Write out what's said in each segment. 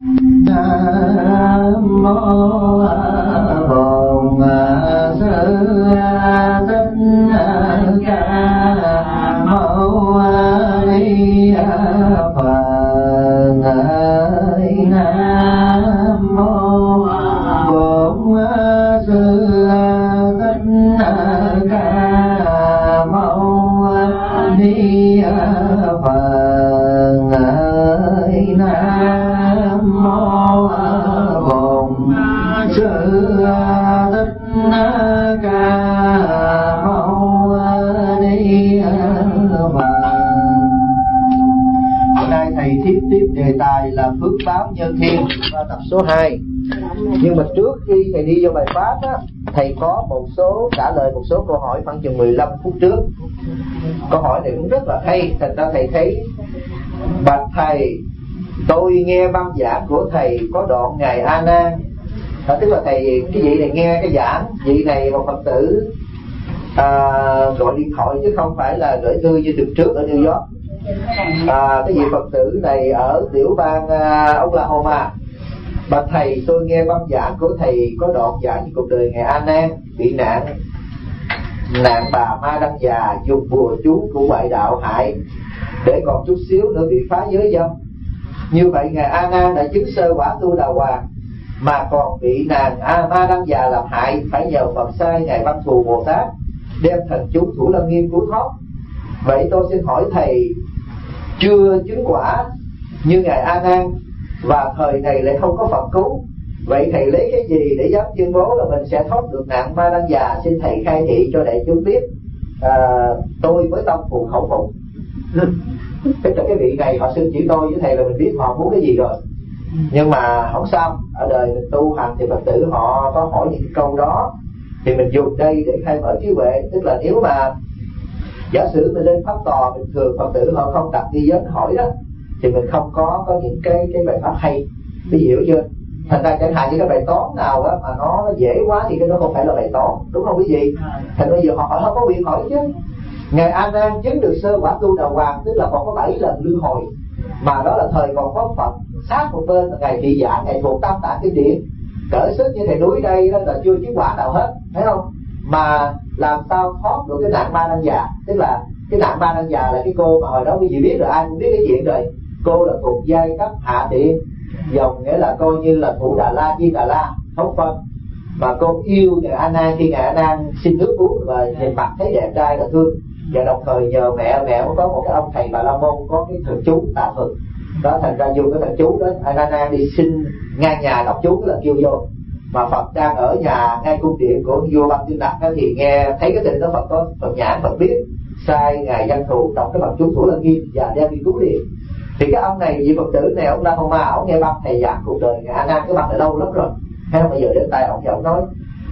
Nam mô Bổn Sư Thích Ca Mâu Ni Phật. Nam mô Bổn Sư Thích Ca Mâu Ni Phật. Nam mô Bổn Sư Thích Ca Mâu Ni Phật. Hôm nay thầy tiếp đề tài là phước báo nhân thiên qua tập số 2. Nhưng mà trước khi thầy đi vô bài pháp á, thầy có trả lời một số câu hỏi khoảng chừng 15 phút trước. Câu hỏi này cũng rất là hay, thành ra thầy thấy: bạch thầy, tôi nghe băng giảng của thầy có đoạn ngài A Nan, tức là thầy cái vị này nghe cái giảng, vị này một Phật tử gọi điện thoại chứ không phải là gửi thư như tuần trước ở New York. Cái vị Phật tử này ở tiểu bang Oklahoma. Bạch thầy, tôi nghe băng giảng của thầy có đoạn giảng về cuộc đời ngài A Nan bị nạn bà ma đăng già dùng bùa chú của ngoại đạo hại, để còn chút xíu nữa bị phá giới dâm. Như vậy ngài A Nan đã chứng sơ quả tu đà hoàng, mà còn bị nàng ma đăng già làm hại, phải nhờ Phật sai ngài Văn Thù Bồ Tát đem thần chú Thủ Lăng Nghiêm cứu thoát. Vậy tôi xin hỏi thầy, chưa chứng quả như ngài A Nan và thời này lại không có Phật cứu, vậy thầy lấy cái gì để dám tuyên bố là mình sẽ thoát được nạn ma đăng già? Xin thầy khai thị cho đại chúng biết. Tôi với tâm phục khẩu phục. Tức là cái vị này họ xưng chỉ tôi với thầy là mình biết họ muốn cái gì rồi. Nhưng mà không sao, ở đời mình tu hành thì Phật tử họ có hỏi những câu đó thì mình dùng đây để khai mở trí huệ. Tức là nếu mà giả sử mình lên pháp tòa bình thường, Phật tử họ không đặt nghi vấn hỏi đó, thì mình không có những cái bài pháp hay. Ví hiểu chưa? Thành ra chẳng hạn như cái bài toán nào đó mà nó dễ quá thì cái đó không phải là bài toán, đúng không quý vị? Thành bây giờ họ hỏi không có quyền hỏi chứ. Ngài A Nan chứng được sơ quả tu đà hoàng, tức là còn có 7 lần luân hồi, mà đó là thời còn có Phật sát một bên là ngài thị giả, ngài thuộc Tam Tạng Kinh Điển, cỡ sức như thầy núi đây đó là chưa chứng quả nào hết, thấy không? Mà làm sao thoát được cái nạn ma đăng già? Tức là cái nạn ma đăng già là cái cô mà hồi đó quý vị biết rồi, ai cũng biết cái chuyện rồi. Cô là thuộc giai cấp hạ địa, dòng nghĩa là coi như là thủ Đà La, Viên Đà La, không phân. Mà cô yêu ngài A Nan, khi ngài A Nan xin nước uống và nhìn mặt thấy đẹp trai là thương. Và đồng thời nhờ mẹ có một cái ông thầy Bà La Môn có cái thần chú tà thuật đó, thành ra dùng cái thần chú đó A Nan đi xin ngang nhà đọc chú là kêu vô. Mà Phật đang ở nhà ngay cung điện của vua Băng Tiên Đạt thì nghe thấy cái tình đó, Phật có Phật nhãn, Phật biết, sai ngài Văn Thù đọc cái bản chú Thủ Lăng Nghiêm và đem đi cứu điện. Thì cái ông này, vị Phật tử này, ông Oklahoma, ông nghe băng thầy giảng cuộc đời ngài A Nan, cái băng đã lâu lắm rồi, hay bây giờ đến tay ông và ông nói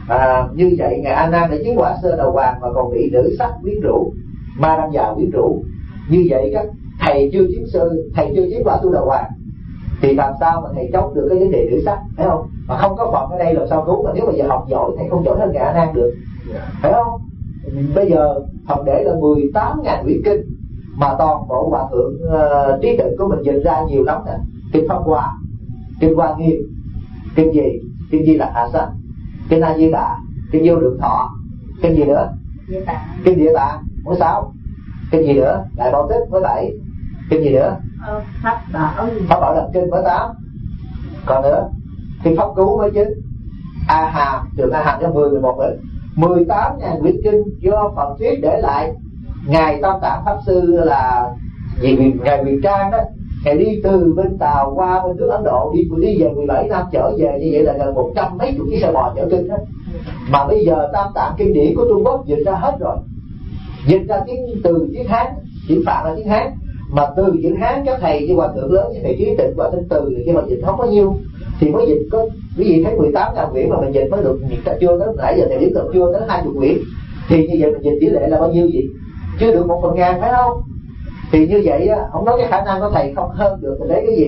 như vậy ngài A Nan đã chứng quả sơ đà hoàng mà còn bị nữ sắc quyến rũ, ma đăng già quyến rũ. Như vậy các thầy chưa chứng quả tu đà hoàng thì làm sao mà thầy chống được cái vấn đề nữ sắc, phải không? Mà không có Phật ở đây làm sao cứu? Mà nếu mà giờ học giỏi thầy không giỏi hơn ngài A Nan được, phải không? Bây giờ Phật để là 18.000 quyển kinh mà toàn bộ hòa thượng trí tuệ của mình dịch ra nhiều lắm nè. Kinh Pháp Hoa, kinh Hoa Nghiêm, kinh gì? Kinh Di Lặc Hạ Sanh, kinh A Di Đà, kinh Vô Lượng Thọ, kinh gì nữa? Kinh Địa Tạng mới 6, kinh gì nữa? Đại Bảo Tích mới 7, kinh gì nữa? Pháp Bảo Đẳng Kinh mới 8, còn nữa kinh Pháp Cú mới 9, A Hàm, trường A Hàm cho 10, 11 nữa. 18.000 quyển kinh do Phật thuyết để lại. Ngài Tam Tạng Pháp Sư là ngài Quyền Trang đó, ngài đi từ bên Tàu qua bên nước Ấn Độ, đi về 17 năm trở về, như vậy là gần 100 mấy chục chiếc xe bò chở kinh đó. Mà bây giờ Tam Tạng Kinh Điển của Trung Quốc dịch ra hết rồi, dịch ra từ tiếng Hán, chữ Phạn là tiếng Hán, mà từ chữ Hán các thầy như hòa thượng lớn như thầy Trí Tịnh và Thanh Từ thì khi mà dịch không có nhiêu thì mới dịch có, quý vị thấy 18.000 quyển mà mình dịch mới được chưa tới, nãy giờ thầy biết được chưa tới 20 quyển, thì như vậy mình dịch tỷ lệ là bao nhiêu gì? Chưa được 1/1000, phải không? Thì như vậy á, không nói cái khả năng của thầy không hơn được thì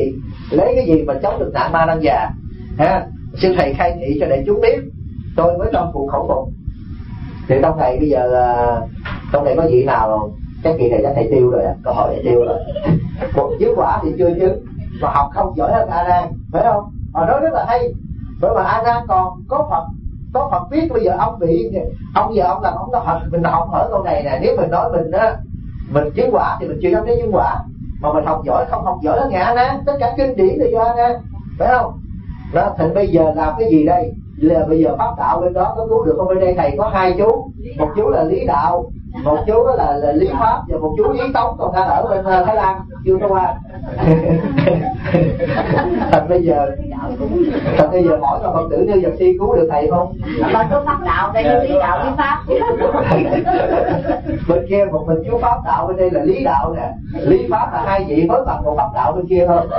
lấy cái gì mà chống được nạn ma đăng già ha? Xin thầy khai thị cho đại chúng biết, tôi mới tâm phục khẩu phục. Thì trong thầy bây giờ trong thầy có vị nào cái kỳ này chắc thầy tiêu rồi, câu hỏi thầy tiêu rồi. Cuộc chứng quả thì chưa chứng, mà học không giỏi hơn A Nan, phải không? Họ nói rất là hay. Bởi mà A Nan còn có Phật biết. Bây giờ ông bị ông làm ông nói mình học hỏi câu này nè, nếu mình nói mình chứng quả thì mình chưa dám đến chứng quả, mà mình học giỏi không học giỏi là ngã Nan, tất cả kinh điển là do A Nan, phải không? Đó, thì bây giờ làm cái gì đây? Là bây giờ pháp đạo bên đó có cứu được không? Bên đây thầy có hai chú, một chú là lý đạo, một chú đó là lý pháp, và một chú lý tống, còn đang ở bên Thái Lan chưa có qua. Thật bây giờ hỏi là Phật tử Như Vật Si cứu được thầy không? Mà có pháp đạo đây, lý đạo lý pháp. Bên kia một mình chú pháp đạo, bên đây là lý đạo nè, lý pháp là hai vị mới bằng một pháp đạo bên kia thôi.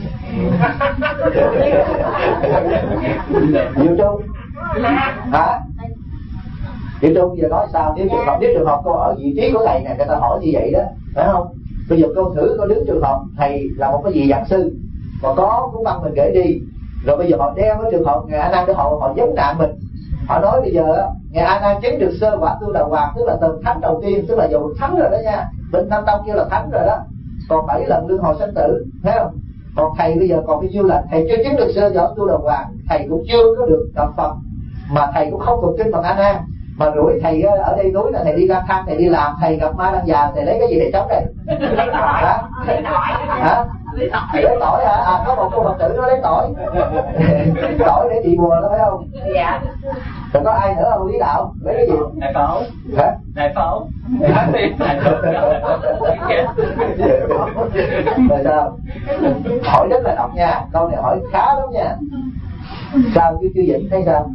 Nhiều Trung hả? Nhiều Trung giờ nói sao? Nếu trường hợp cô ở vị trí của thầy này, người ta hỏi như vậy đó, phải không? Bây giờ cô thử có đứng trường hợp thầy là một cái vị giảng sư mà có cuốn băng mình gửi đi, rồi bây giờ họ đem cái trường hợp Ngài A Nan để họ vấn nạn mình. Họ nói bây giờ Ngài A Nan chứng được sơ quả tu đà hoàng, tức là tầng thánh đầu tiên, tức là dù thánh rồi đó nha, bên Nam Tông kêu là thánh rồi đó, còn 7 lần luân hồi sanh tử, thấy không? Còn thầy bây giờ còn bao nhiêu là thầy chưa chứng được sơ quả tu đà hoàng, thầy cũng chưa có được gặp Phật, mà thầy cũng không thuộc kinh bằng A Nan. Mà rủi thầy ở đây núi là thầy đi lang thang, thầy đi làm, thầy gặp ma đang già, thầy lấy cái gì để chống đây? Hả? Lấy tỏi hả? À, có một cô Phật tử nó lấy tỏi. Tỏi để trị bùa đó, phải không? Dạ. Rồi có ai nữa không? Lý đạo lấy cái gì? Đại phẫu. Hả? Đại phẫu. Rồi sao? Hỏi rất là độc nha, câu này hỏi khá lắm nha. Sao chứ Vĩnh thấy sao?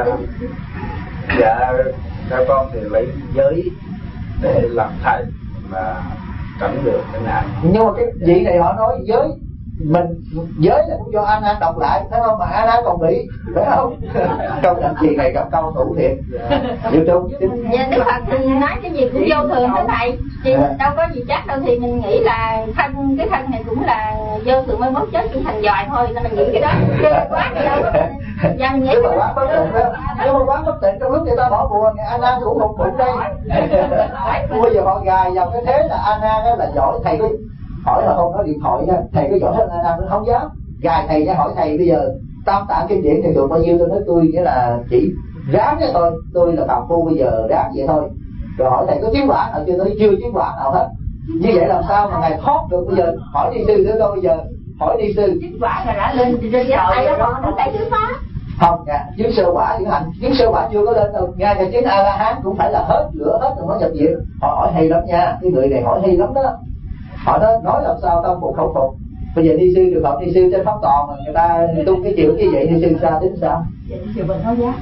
Dạ các con thì lấy giới để làm thầy mà tránh được cái nạn. Nhưng mà cái vị này họ nói giới giới là cũng do A Nan đọc lại, thấy không? Mà A Nan còn bị, phải không? Câu anh chị này gặp câu thủ thiệt. Nhiều Trung. Dạ, Đức Phật thì nói cái gì cũng vô thường đó thầy. Chị đâu có gì chắc đâu, thì mình nghĩ là cái thân này cũng là vô thường, mới mốt chết cũng thành giòi thôi, nên mình nghĩ cái đó ghê quá gì đâu. Dần nghĩ mà quá bất tịnh đó. Nếu mà quá bất tịnh trong lúc người ta bỏ bùa, A Nan cũng một bụng đây. Bây giờ họ gài vào cái thế là A Nan là giỏi. Thầy có hỏi là không có điện thoại nha, thầy có giỏi hơn A Nan nó không dám gài thầy nha. Hỏi thầy bây giờ tam tạng kinh điển thì được bao nhiêu? Tôi nói tôi nghĩa là chỉ ráng cho tôi là phàm phu, bây giờ ráng vậy thôi. Rồi hỏi thầy có chứng quả nào chưa? Tôi chưa chứng quả nào hết. Như vậy làm sao mà ngài thoát được? Bây giờ hỏi đi sư nữa đâu, bây giờ hỏi đi sư. chứng quả là đã lên rồi đó, còn nó phải chứng pháp. Không nha, chứng sơ quả chứng hành, chứng sơ quả chưa có lên đâu. Ngay cả chứng A La Hán cũng phải là hết lửa hết rồi mới nhập viện. Họ hỏi hay lắm nha, cái người này hỏi hay lắm đó. Họ nói làm sao tâm phục khẩu phục. Bây giờ đi sư được học đi sư trên pháp toàn mà người ta tu cái kiểu như vậy thì sư sao tính sao? Chiều mình nói giá.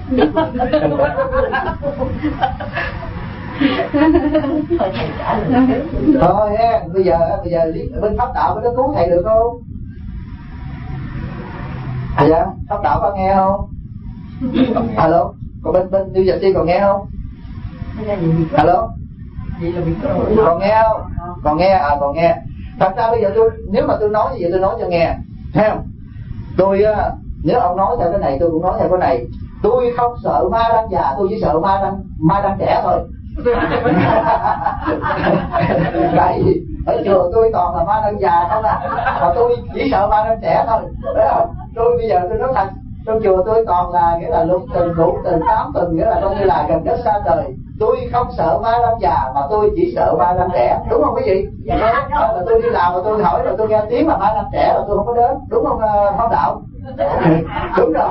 Thôi ha, bây giờ bên pháp đạo nó cứu thầy được không? Dạ, pháp đạo có nghe không? Alo, còn bên Như Vật Si còn nghe không? Alo, còn nghe không? Còn nghe, còn nghe. Thật ra bây giờ nếu mà tôi nói như vậy tôi nói cho nghe, thấy không? Nếu ông nói theo cái này tôi cũng nói theo cái này. Tôi không sợ ma đang già, tôi chỉ sợ ma đang trẻ thôi. Tại vì ở chùa tôi toàn là ma đang già không à, mà tôi chỉ sợ ma đang trẻ thôi, phải không? Tôi bây giờ tôi nói thật, trong chùa tôi toàn là nghĩa là lục tuần, ngũ tuần, 8 tuần, nghĩa là coi như là gần đất xa trời. Tôi không sợ ma đang già mà tôi chỉ sợ ma đang trẻ, đúng không quý vị? Dạ, là tôi đi làm mà tôi hỏi rồi tôi nghe tiếng là ma đang trẻ là tôi không có đến, đúng không Pháp đạo? Đúng rồi.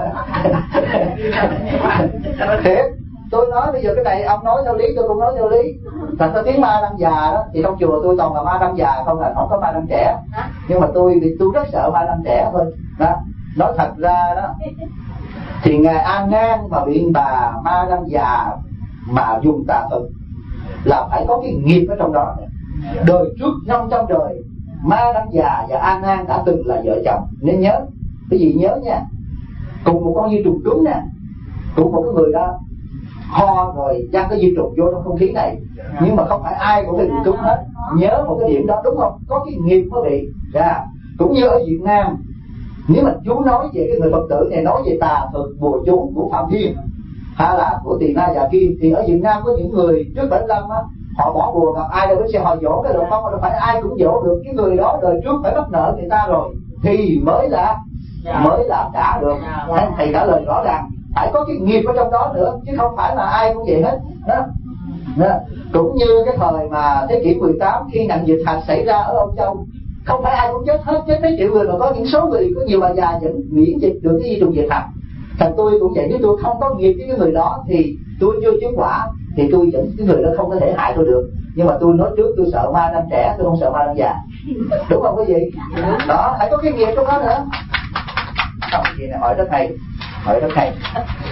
Thiệt, tôi nói bây giờ cái này ông nói theo lý tôi cũng nói theo lý. Thật ra tiếng ma đang già đó thì trong chùa tôi toàn là ma đang già không, là không có ma đang trẻ. Nhưng mà tôi rất sợ ma đang trẻ thôi đó. Nói thật ra đó thì ngài An Ngang mà biện bà ma đang già mà dùng tà thuật là phải có cái nghiệp ở trong đó. Đời trước 500 đời ma đang già và An Ngang đã từng là vợ chồng, nên nhớ cái gì nhớ nha. Cùng một con vi trùng cúm nè, cùng một cái người đó ho rồi văng cái vi trùng vô trong không khí này, nhưng mà không phải ai cũng bị cúm hết. Nhớ một cái điểm đó, đúng không? Có cái nghiệp mới bị ra. Cũng như ở Việt Nam, nếu mà chú nói về cái người Phật tử này nói về tà thuật bùa chú của Phạm Thiên hay là của Tỳ Na Già Kim, thì ở Việt Nam có những người trước 75 á, họ bỏ bùa gặp ai đâu cũng sẽ họ dỗ cái được không? Đâu phải ai cũng dỗ được. Cái người đó đời trước phải mắc nợ người ta rồi thì mới là mới làm trả được. Thầy trả lời rõ ràng, phải có cái nghiệp ở trong đó nữa, chứ không phải là ai cũng vậy hết đó. Cũng như cái thời mà thế kỷ 18 khi nạn dịch hạch xảy ra ở Âu Châu, không phải ai cũng chết hết, chết mấy triệu người, mà có những số người, có nhiều bà già vẫn miễn dịch được cái di trùng dịch hạch. Thành tôi cũng vậy, nếu tôi không có nghiệp với cái người đó thì tôi chưa chứng quả, thì tôi vẫn, cái người đó không có thể hại tôi được. Nhưng mà tôi nói trước, tôi sợ ma năm trẻ, tôi không sợ ma năm già. Đúng không quý vị? Đó, phải có cái nghiệp trong đó nữa. Không, cái gì này hỏi rất hay, hỏi rất hay.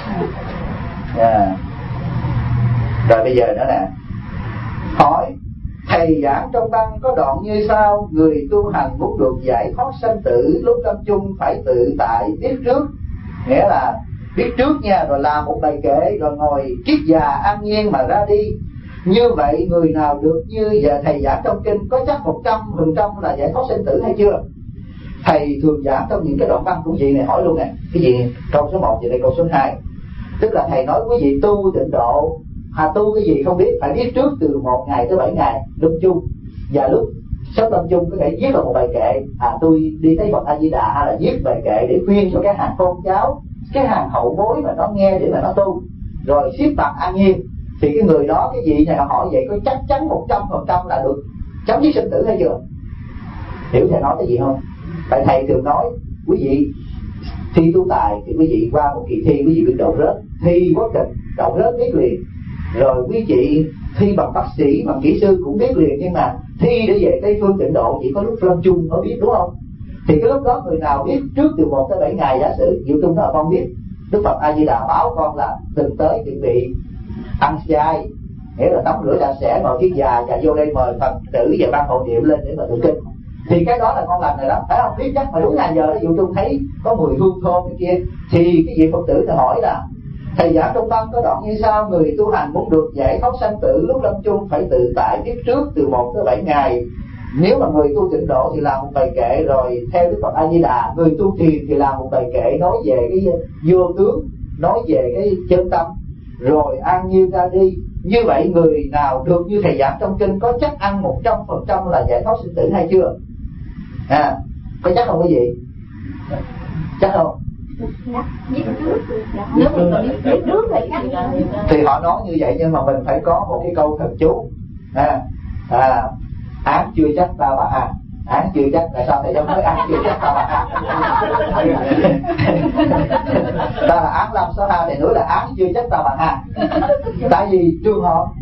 Rồi bây giờ nữa nè, hỏi thầy giảng trong băng có đoạn như sau: người tu hành muốn được giải thoát sanh tử, lúc lâm chung phải tự tại biết trước. Nghĩa là biết trước nha, rồi làm một bài kệ, rồi ngồi kiết già an nhiên mà ra đi. Như vậy người nào được như giờ thầy giảng trong kinh có chắc 100% là giải thoát sinh tử hay chưa? Thầy thường giảng trong những cái đoạn văn của vị này hỏi luôn nè, cái gì câu số 1 về đây câu số 2. Tức là thầy nói quý vị tu tịnh độ, tu cái gì không biết, phải biết trước từ 1 ngày tới 7 ngày lâm chung. Và lúc sắp lâm chung có thể viết là một bài kệ, tôi đi thấy Phật A Di Đà, hay là viết bài kệ để khuyên cho cái hàng con cháu, cái hàng hậu bối mà nó nghe để mà nó tu, rồi siết bằng an nhiên. Thì cái người đó, cái vị này họ hỏi vậy, có chắc chắn 100% là được chấm dứt sinh tử hay chưa? Hiểu thầy nói cái gì không? Tại thầy thường nói quý vị thi tu tài thì quý vị qua một kỳ thi, quý vị biết đậu rớt, thi quá trình đậu rớt biết liền. Rồi quý vị thi bằng bác sĩ, bằng kỹ sư cũng biết liền. Nhưng mà thi để về Tây Phương Tịnh Độ chỉ có lúc lâm chung mới biết, đúng không? Thì cái lúc đó người nào biết trước từ 1 tới 7 ngày, giả sử Diệu Tung đó là con biết, Đức Phật A Di Đà báo con là từng tới chuẩn bị ăn chay, nghĩa là tắm rửa sạch sẽ, ngồi kiết già và vô đây mời Phật tử và ban hộ niệm lên để mà tụng kinh. Thì cái đó là con lành rồi đó, phải không? Biết chắc mà đúng ngày giờ đó Diệu Tung thấy có mùi hương thơm cái kia, thì cái vị Phật tử này hỏi là thầy giảng trong băng có đoạn như sau: người tu hành muốn được giải thoát sanh tử, lúc lâm chung phải tự tại biết trước từ 1 tới 7 ngày. Nếu mà người tu tịnh độ thì làm một bài kệ, rồi theo Đức Phật A Di Đà. Người tu thiền thì làm một bài kệ nói về cái vô tướng, nói về cái chân tâm, rồi an nhiên ra đi. Như vậy người nào được như thầy giảng trong kinh có chắc ăn 100% là giải thoát sinh tử hay chưa? Có chắc không quý vị? Chắc không? Thì họ nói như vậy, nhưng mà mình phải có một cái câu thần chú. Án chưa chắc ta bà ha. Án chưa chắc, tại sao thầy không nói án chưa chắc ta bà ha? Ta là án làm sao ha, thầy nói là án chưa chắc ta bà ha. Tại vì trường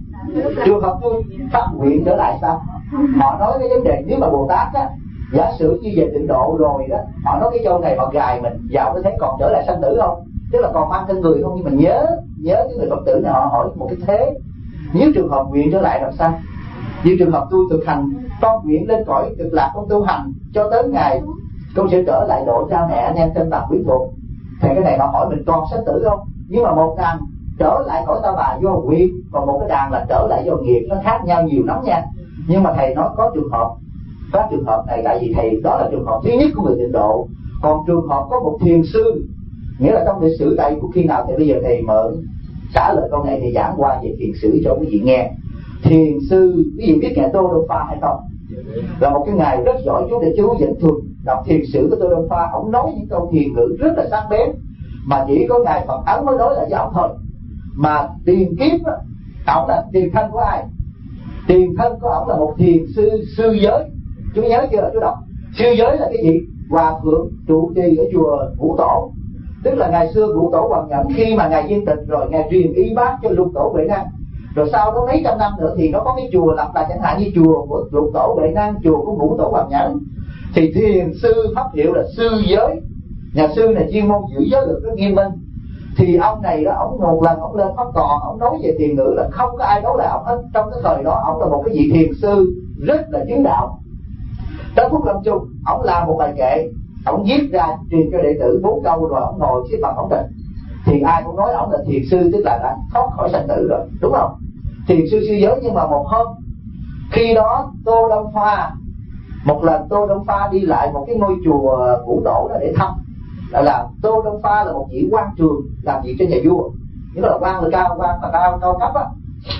hợp tôi phát nguyện trở lại sao? Họ nói cái vấn đề nếu mà Bồ Tát á, giả sử như về tịnh độ rồi đó, họ nói cái câu này họ gài mình vào cái thế còn trở lại sanh tử không? Tức là còn mang thân người không? Nhưng mà nhớ cái người Phật tử này họ hỏi một cái thế, nếu trường hợp nguyện trở lại làm sao? Như trường hợp tôi thực hành con nguyện lên cõi cực lạc, con tu hành cho tới ngày con sẽ trở lại độ cha mẹ anh em trên bằng quyến thuộc. Thì cái này họ hỏi mình còn sanh tử không? Nhưng mà một đàn trở lại cõi ta bà do nguyện, còn một cái đàn là trở lại do nghiệp, nó khác nhau nhiều lắm nha. Nhưng mà thầy nói có trường hợp, các trường hợp này tại vì thầy đó là trường hợp thứ nhất của người tịnh độ. Còn trường hợp có một thiền sư, nghĩa là trong lịch sử tại của khi nào thì bây giờ thầy mở trả lời câu này thì giảng qua về thiền sử cho quý vị nghe. Thiền sư, quý vị biết ngài Tô Đông Pha hay không? Là một cái ngài rất giỏi, chú để chú vẫn thường đọc thiền sử của Tô Đông Pha. Ông nói những câu thiền ngữ rất là sắc bén, mà chỉ có ngài Phật Ấn mới nói là với ông thôi. Mà tiền kiếp á, ông là tiền thân của ai? Tiền thân của ông là một thiền sư giới. Chú nhớ chưa? Chú đọc sư giới là cái gì? Hòa thượng trụ trì ở chùa Ngũ Tổ. Tức là ngày xưa Ngũ Tổ Hoàng Nhẫn khi mà ngài viên tịch rồi, ngài truyền y bác cho Lục Tổ Huệ Năng. Rồi sau đó mấy trăm năm nữa thì nó có cái chùa lập lại, chẳng hạn như chùa của Lục Tổ Huệ Năng, chùa của Ngũ Tổ Hoàng Nhẫn. Thì thiền sư pháp hiệu là sư giới. Nhà sư này chuyên môn giữ giới luật rất nghiêm minh. Thì ông này đó, ông một lần ông lên pháp còn, ông nói về thiền ngữ là không có ai đấu lại ông hết. Trong cái thời đó ông là một cái vị thiền sư rất là chứng đạo. Tới phút lâm chung, ông làm một bài kệ, ông viết ra truyền cho đệ tử 4 câu, rồi ông ngồi xếp bằng ổng định. Thì ai cũng nói ông là thiền sư, tức là đã thoát khỏi sanh tử rồi, đúng không? Thiền sư sư giới. Nhưng mà một hôm khi đó Tô Đông Pha, một lần Tô Đông Pha đi lại một cái ngôi chùa Ngũ Tổ đó để thăm. Là Tô Đông Pha là một vị quan trường làm việc cho nhà vua, nghĩa là quan là cao cấp á.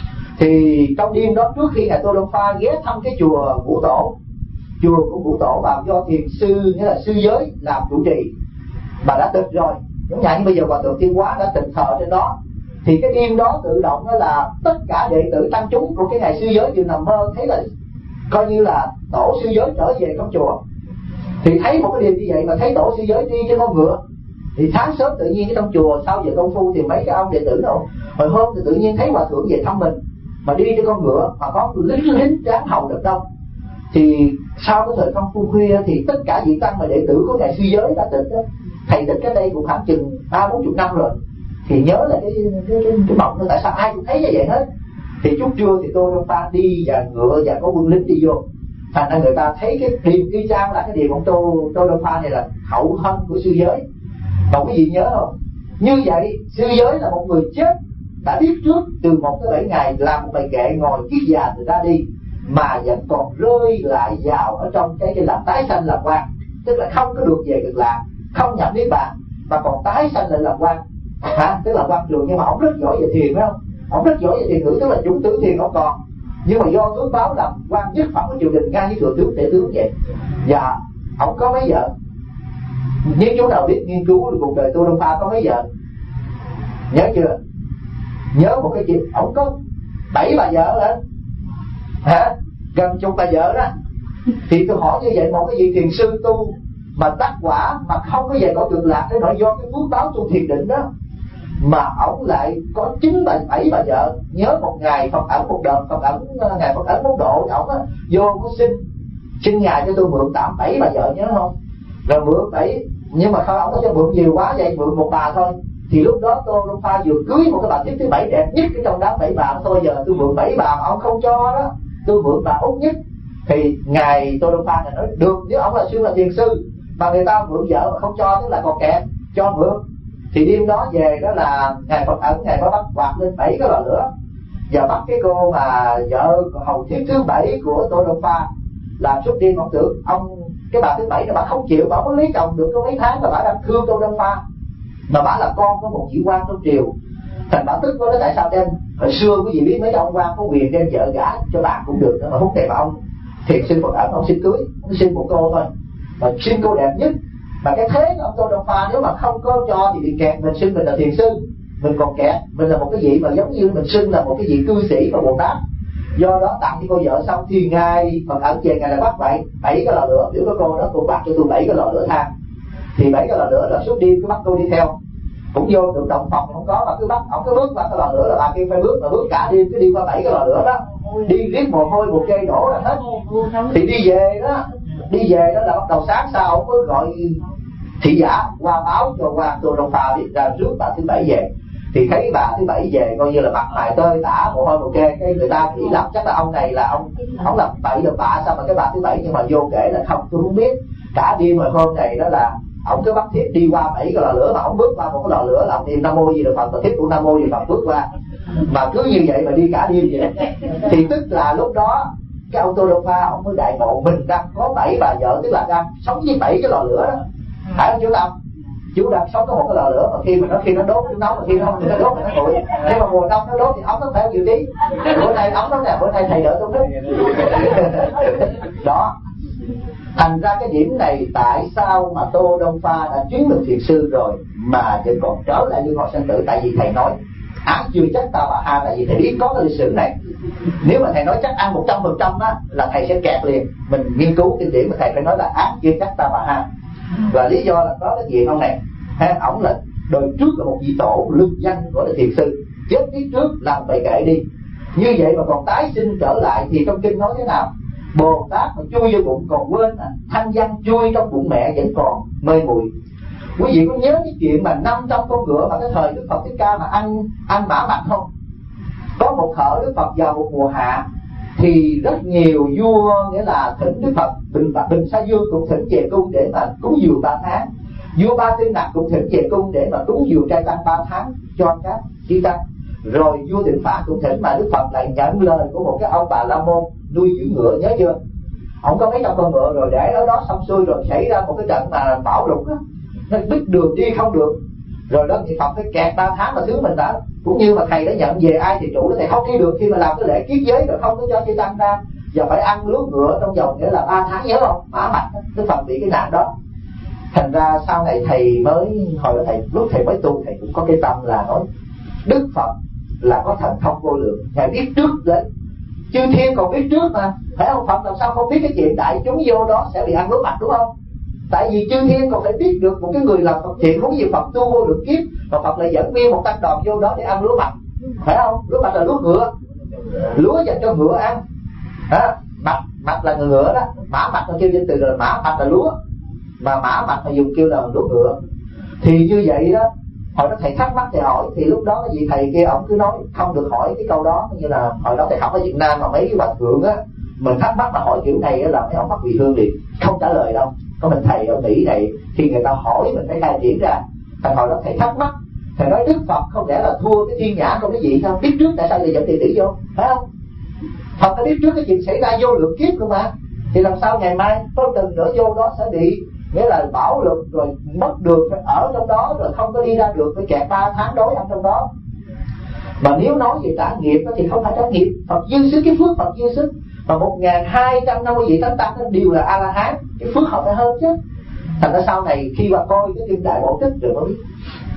Thì trong đêm đó, trước khi ngài Tô Đông Pha ghé thăm cái chùa Ngũ Tổ, chùa của Ngũ Tổ vào do thiền sư, nghĩa là sư giới làm chủ trì, mà đã tịch rồi, giống như bây giờ hòa thượng Thiên Hóa đã tịch thờ trên đó, thì cái đêm đó tự động đó là tất cả đệ tử tăng chúng của cái ngày sư giới vừa nằm mơ thấy là coi như là tổ sư giới trở về trong chùa, thì thấy một cái điều như vậy mà thấy tổ sư giới đi trên con ngựa, thì sáng sớm tự nhiên cái trong chùa sau giờ công phu thì mấy cái ông đệ tử đâu hồi hôm thì tự nhiên thấy hòa thượng về thăm mình mà đi trên con ngựa mà có lính tráng hầu được đâu. Thì sau cái thời công phu khuya thì tất cả vị tăng mà đệ tử của ngày sư giới đã tịch đó, thầy tịch cái đây cũng khoảng chừng 30-40 năm rồi, thì nhớ là cái mộng đó tại sao ai cũng thấy như vậy hết. Thì chút trưa thì Tô Đông Pha đi và ngựa và có quân lính đi vô, thành ra người ta thấy cái điềm y chang là cái điềm ông Tô Đông Pha này là hậu thân của sư giới. Còn cái gì nhớ không? Như vậy sư giới là một người chết đã biết trước từ 1 tới 7 ngày làm một bài kệ ngồi kiết già rồi ra đi, mà vẫn còn rơi lại vào ở trong cái là tái sanh làm quan, tức là không có được về cực lạc, không nhập niết bàn mà còn tái sanh lại làm quan, tức là quan trường. Nhưng mà ông rất giỏi về thiền, phải không? Ông rất giỏi về thiền ngữ, tức là chủng tử thiền ông còn, nhưng mà do phước báo làm quan nhất phẩm của triều đình ngang với thừa tướng tể tướng vậy. Và ông có mấy vợ? Nếu chú nào biết nghiên cứu được cuộc đời Tô Đông Pha có mấy vợ nhớ chưa? Nhớ một cái chuyện ông có 7 bà vợ lên, gần chục bà vợ đó. Thì tôi hỏi như vậy, một cái vị thiền sư tu mà đắc quả mà không có về cõi cực lạc, cái nội do cái phước báo tu thiền định đó, mà ổng lại có 7 bà vợ. Nhớ một ngày Phật ẩn một đợt, Phật ẩn ngày Phật ẩn một độ, ổng vô có xin ngài cho tôi mượn tạm 7 bà vợ, nhớ không? Rồi mượn 7, nhưng mà không, ổng có cho mượn nhiều quá vậy, mượn một bà thôi. Thì lúc đó Tô Đông Pha vừa cưới một cái bà thiếp thứ 7 đẹp nhất cái trong đám 7 bà thôi, giờ tôi mượn 7 bà mà ông không cho đó, tôi mượn bà út nhất. Thì ngài Tô Đông Pha này nói được, nếu ông là thiền sư mà người ta mượn vợ mà không cho tức là còn kẹt, cho mượn. Thì đêm đó về đó là ngài Phật ẩn, ngài có bắt quạt lên 7 cái lò lửa và bắt cái cô mà vợ hầu thiếp thứ 7 của Tô Đông Pha làm suốt đêm. Ông tưởng ông cái bà thứ 7 là bà không chịu, bà mới lấy chồng được có mấy tháng mà bà đang thương Tô Đông Pha, mà bà là con của một vị quan trong triều. Thành bà tức quá đó, tại sao đem hồi xưa quý vị biết mấy ông quan có quyền đem vợ gả cho bà cũng được nữa, mà không thể mà ông thiền sư Phật ẩn ông xin cưới, ông xin một cô thôi, mà xin cô đẹp nhất. Mà cái thế của ông Tô Đông Pha nếu mà không có cho thì bị kẹt. Mình xưng mình là thiền sư, mình còn kẹt, mình là một cái vị mà giống như mình xưng là một cái vị cư sĩ và Bồ Tát. Do đó tặng cho cô vợ xong thì ngài Phật ẩn về ngài lại bắt 7 cái lò lửa. Biểu cái cô đó cô bắt cho tôi 7 cái lò lửa than. Thì 7 cái lò lửa là suốt đêm cứ bắt cô đi theo, cũng vô được động phòng không có, mà cứ bắt ông cứ bước qua cái lò lửa là bà kia phải bước, mà bước cả đêm cứ đi qua 7 cái lò lửa đó, đi riết mồ hôi một cây đổ ra hết. Thì đi về đó là bắt đầu sáng sau ông mới gọi thị giả qua báo cho quan Tô Đông Pha biết ra trước bà thứ 7 về. Thì thấy bà thứ 7 về coi như là mặt mày tơi tả, mồ hôi một kê, cái người ta nghĩ là chắc là ông này là ông làm bậy được bạ sao mà cái bà thứ 7, nhưng mà vô kể là không, tôi không biết. Cả đêm mà hôm này đó là ông cứ bắt thiếp đi qua 7 cái lò lửa, mà ông bước qua một cái lò lửa là ông niệm Nam Mô Di Đà Phật, và thiếp cũng Nam Mô Di Đà Phật bước qua, mà cứ như vậy mà đi cả đêm vậy. Thì tức là lúc đó cái ông Tô Đông Pha ông mới đại ngộ mình đang có 7 bà vợ, tức là đang sống với 7 cái lò lửa đó, phải không chú Tâm? Chú đang sống có một cái lò lửa, mà khi nó đốt nó nóng, mà khi nó không thì nó đốt thì nó nguội. Nhưng mà mùa đông nó đốt thì ống nó phải chịu tí. Bữa nay ống nó nè, bữa nay thầy đỡ tôi thích. Đó. Thành ra cái điểm này tại sao mà Tô Đông Pha đã chứng được thiền sư rồi mà vẫn còn trở lại luân hồi sanh tử? Tại vì thầy nói án chưa chắc ta bà ha, tại vì thầy biết có cái lịch sử này. Nếu mà thầy nói chắc ăn 100% á là thầy sẽ kẹt liền. Mình nghiên cứu kinh điển mà thầy phải nói là án chưa chắc ta bà ha. Và lý do là có cái gì ông này, ổng là đời trước là một vị tổ lưng danh gọi là thiền sư, chết kiếp trước làm bậy kệ đi, như vậy mà còn tái sinh trở lại. Thì trong kinh nói thế nào? Bồ Tát mà chui vô bụng còn quên, thanh văn chui trong bụng mẹ vẫn còn mê muội. Quý vị có nhớ cái chuyện mà 500 con ngựa mà cái thời Đức Phật Thích Ca mà ăn mã mạch không? Có một thở Đức Phật vào một mùa hạ thì rất nhiều vua, nghĩa là thỉnh Đức Phật Bình Sa Dương cũng thỉnh về cung để mà cúng dường 3 tháng, vua Ba Tư Nặc cũng thỉnh về cung để mà cúng dường trai tăng 3 tháng cho các chư tăng. Rồi vua Định Phạn cũng thỉnh, mà Đức Phật lại nhận lời của một cái ông Bà La Môn nuôi dưỡng ngựa, nhớ chưa? Ông có mấy trăm con ngựa rồi để ở đó xong xuôi rồi xảy ra một cái trận mà bão lụt á, nó biết đường đi không được. Rồi đó thì Phật phải kẹt 3 tháng mà thứ mình đã, cũng như mà thầy đã nhận về ai thì chủ đó, thầy không đi được khi mà làm cái lễ kiết giới rồi không có cho chư tăng ra, và phải ăn lúa ngựa trong vòng nghĩa là 3 tháng, nhớ không? Mã mạch Đức Phật bị cái nạn đó. Thành ra sau này thầy mới, hồi đó lúc thầy mới tu, thầy cũng có cái tâm là nói Đức Phật là có thần thông vô lượng, Ngài biết trước đấy, chư thiên còn biết trước mà, phải không? Phật làm sao không biết cái chuyện đại chúng vô đó sẽ bị ăn lúa mạch, đúng không? Tại vì chư thiên còn phải biết được một cái người làm Phật thiện, không có gì Phật tu vô lượng kiếp mà Phật lại dẫn nguyên một tăng đoàn vô đó để ăn lúa mạch, phải không? Lúa mạch là lúa ngựa, lúa dành cho ngựa ăn. Mạch là ngựa đó, mã mạch là kêu danh từ là mã mạch là lúa, mà mã mạch là dùng kêu là lúa ngựa. Thì như vậy đó, hồi đó thầy thắc mắc thầy hỏi, thì lúc đó cái vị thầy kia ông cứ nói không được hỏi cái câu đó, như là hồi đó thầy học ở Việt Nam mà mấy cái hòa thượng á, mình thắc mắc mà hỏi kiểu này á là mấy ông mắc bị hương liền, không trả lời đâu. Có mình thầy ở Mỹ này, khi người ta hỏi mình phải khai triển ra. Thầy hồi đó thầy thắc mắc, thầy nói Đức Phật không lẽ là thua cái thiên nhãn không cái gì sao? Biết trước tại sao lại dẫn tiền tỷ vô, phải không? Phật đã biết trước cái chuyện xảy ra vô lượng kiếp cơ mà, thì làm sao ngày mai có từng nữa vô đó sẽ bị, nghĩa là bão lực rồi mất đường, phải ở trong đó rồi không có đi ra được, phải kẹt 3 tháng đói ăn trong đó. Mà nếu nói về trả nghiệp đó thì không phải trả nghiệp, Phật dư sức, cái phước Phật dư sức. Mà 1250 vị thánh tăng đều là A La Hán, cái phước họ phải hơn chứ. Thành ra sau này khi mà coi cái kinh Đại Bộ Tích rồi mới biết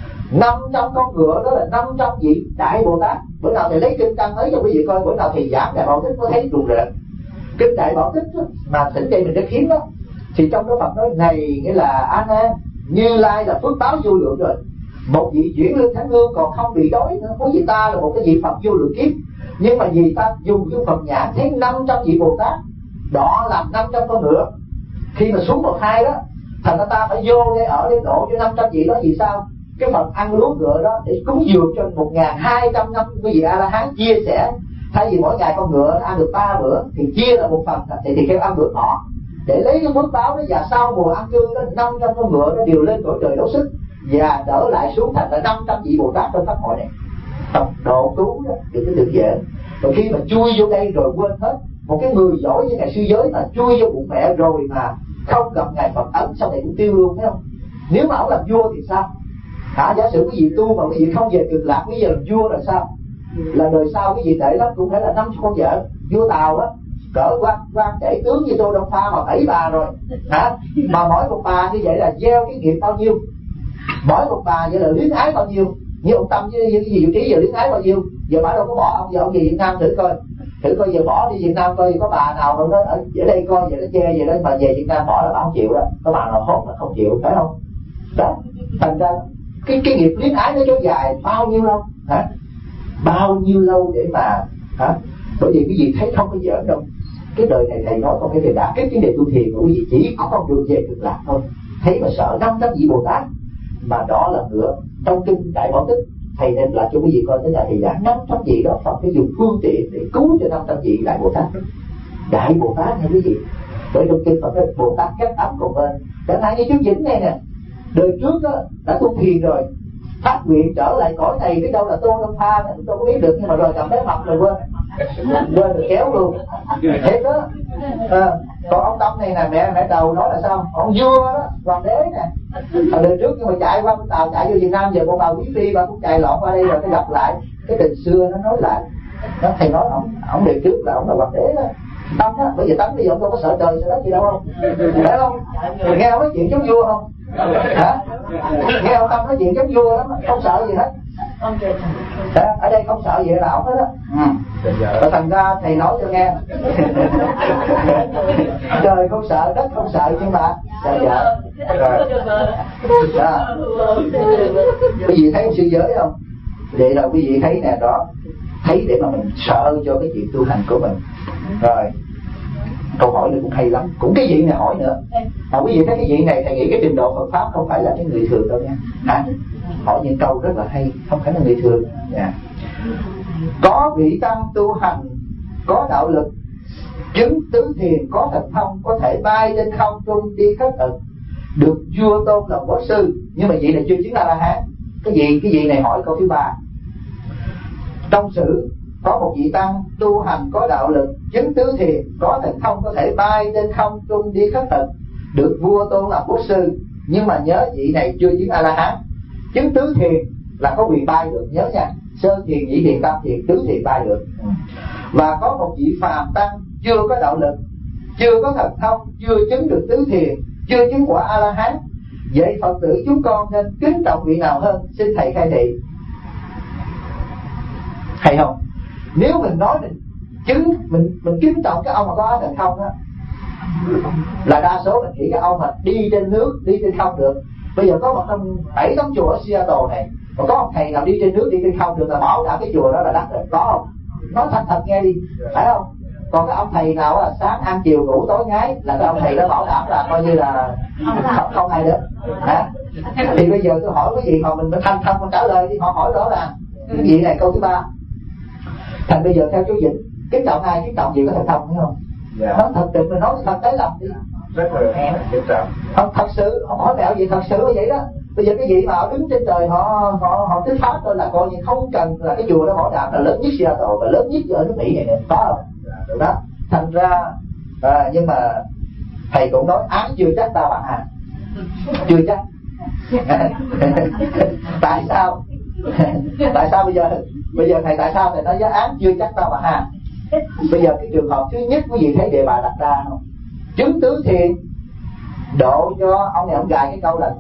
500 con ngựa đó là 500 vị Đại Bồ Tát. Bữa nào thầy lấy kinh tăng ấy cho quý vị coi, bữa nào thầy giảng Đại Bộ Tích có thấy rùng rợn. Kinh Đại Bộ Tích đó, mà thỉnh đây mình đã khiến đó, thì trong đó Phật nói này, nghĩa là A Nan, Như Lai là phước báo vô lượng rồi. Một vị chuyển lương thánh hương còn không bị đói nữa, có gì ta là một cái vị Phật vô lượng kiếp, nhưng mà vì ta dùng cái Phật nhãn thấy 500 vị Bồ Tát đọ làm 500 con ngựa. Khi mà xuống 1-2 đó, thành ra ta phải vô để ở để độ cho 500 vị đó. Vì sao? Cái Phật ăn lúa ngựa đó để cúng dường cho 1200 năm cái vị A La Hán chia sẻ. Thay vì mỗi ngày con ngựa nó ăn được 3 bữa thì chia là một phần, thì kêu ăn bữa nọ để lấy cái phước báo đó. Và sau mùa ăn cư đó, 500 con ngựa nó đều lên cõi trời đấu sức và đỡ lại xuống thành là 500 vị Bồ Tát trong pháp hội này. Độ cứu đó thì cái được dễ. Rồi khi mà chui vô đây rồi quên hết, một cái người giỏi như ngày sư giới mà chui vô bụng mẹ rồi mà không gặp ngài Phật ấn, sau này cũng tiêu luôn, thấy không? Nếu mà ông làm vua thì sao? Giả sử cái gì tu mà cái gì không về Cực Lạc, bây giờ làm vua là sao? Là đời sau cái gì tệ lắm cũng phải là 5 con vợ. Vua Tàu á, cỡ quan tể tướng như Tô Đông Pha mà 7 bà rồi, mà mỗi một bà như vậy là gieo cái nghiệp bao nhiêu? Mỗi một bà vậy là luyến ái bao nhiêu? Như ông Tâm với cái gì Trí giờ luyến ái bao nhiêu? Giờ bà đâu có bỏ ông, giờ ông về Việt Nam thử coi giờ bỏ đi Việt Nam coi có bà nào mà nó ở đây coi vậy nó che vậy đó, mà về Việt Nam bỏ là bà không chịu đó, có bà nào hốt là không chịu, phải không? Đó, thành ra cái nghiệp luyến ái nó kéo dài bao nhiêu lâu, bao nhiêu lâu để mà bởi vì cái gì thấy không có giỡn đâu. Cái đời này thầy nói không phải thầy đã kết vấn đề tu thiền của quý vị, chỉ có con đường về Cực Lạc thôi. Thấy mà sợ 500 vị Bồ Tát mà đó là ngựa. Trong kinh Đại Bảo Tích thầy nên là cho quý vị coi thế là thầy đã 500 vị đó Phật phải dùng phương tiện để cứu cho 500 vị Đại Bồ Tát. Đại Bồ Tát nha quý vị. Bởi trong kinh Phật nói Bồ Tát kết ấm còn bên. Chẳng hạn như chú Vĩnh này nè, đời trước đó, đã tu thiền rồi, phát nguyện trở lại cõi này, cái đâu là Tô Đông Pha này, tôi có biết được, nhưng mà rồi cầm bé mập rồi quên rồi kéo luôn. Thế đó. Còn ông Tâm này nè, mẹ đầu nói là sao? Ông vua đó, hoàng đế nè. Đời trước nhưng mà chạy qua Tàu, chạy vô Việt Nam, giờ con bà Quý Phi bà cũng chạy lộn qua đây rồi cái gặp lại cái tình xưa nó nói lại. Nó thầy nói ông đề trước là ông là hoàng đế đó. Tâm đó, bởi vì Tâm bây giờ ông đâu có sợ trời sợ đất gì đâu không? Phải không? Nghe ông nói chuyện giống vua không? Nghe ông Tâm nói chuyện giống vua lắm, không sợ gì hết. Ở đây không sợ gì là ổng hết đó. Và thành ra thầy nói cho nghe trời không sợ, đất không sợ, nhưng mà sợ vợ. Quý vị thấy sư giới không? Vậy là quý vị thấy nè, đó, thấy để mà mình sợ cho cái chuyện tu hành của mình. Rồi câu hỏi này cũng hay lắm, cũng cái vị này hỏi nữa. Mà quý vị thấy cái vị này thầy nghĩ cái trình độ Phật pháp không phải là cái người thường đâu nha. Hỏi những câu rất là hay, không phải là người thường. Có vị tăng tu hành, có đạo lực, chứng tứ thiền, có thần thông, có thể bay lên không trung đi khất thực, được vua tôn làm quốc sư, nhưng mà vị này chưa chứng A La Hán. Cái vị này hỏi câu thứ 3. Trong sử có một vị tăng tu hành, có đạo lực, chứng tứ thiền, có thần thông, có thể bay lên không trung đi khất thực, được vua tôn làm quốc sư, nhưng mà nhớ vị này chưa chứng A La Hán. Chứng tứ thiền là có quyền bay được, nhớ nha. Sơ thiền, nhị thiền, tam thiền, tứ thiền bay được. Và có một vị phàm tăng chưa có đạo lực, chưa có thần thông, chưa chứng được tứ thiền, chưa chứng quả A La Hán, Vậy Phật tử chúng con nên kính trọng vị nào hơn? Xin thầy khai thị. Hay không? Nếu mình nói mình kính trọng cái ông mà có áo thành không á, là đa số mình nghĩ cái ông mà đi trên nước, đi trên không được. Bây giờ có một trong 7-8 chùa ở Seattle này, mà có một thầy nào đi trên nước, đi trên không được là bảo đảm cái chùa đó là đắc rồi, có không? Nói thật nghe đi, phải không? Còn cái ông thầy nào là sáng ăn chiều ngủ tối ngái là cái ông thầy đó bảo đảm là coi như là không ai được. Thì bây giờ tôi hỏi cái gì mà mình thành thật mình trả lời đi. Họ hỏi đó là cái gì này, câu thứ 3. Thành bây giờ theo chú Vịnh, kính trọng ai, kính trọng gì có thành thông phải không? Nói thật tình mình nói thật tế lòng đi. Rất là kính trọng. Thật sự, họ hỏi mẹo gì thật sự như vậy đó. Bây giờ cái gì mà họ đứng trên trời họ thuyết pháp thôi là coi như không cần là cái chùa đó bảo đảm là lớn nhất Seattle và lớn nhất ở nước Mỹ này nè, có không? Đó. Thành ra nhưng mà thầy cũng nói án chưa chắc ta bạc hà. Chưa chắc. Tại sao? Tại sao bây giờ thầy tại sao thầy nói giá án chưa chắc ta bạc hà? Bây giờ cái trường hợp thứ nhất quý vị thấy Đề Bà đặt ra không? Chứng tứ thiền độ cho ông này ông gài cái câu là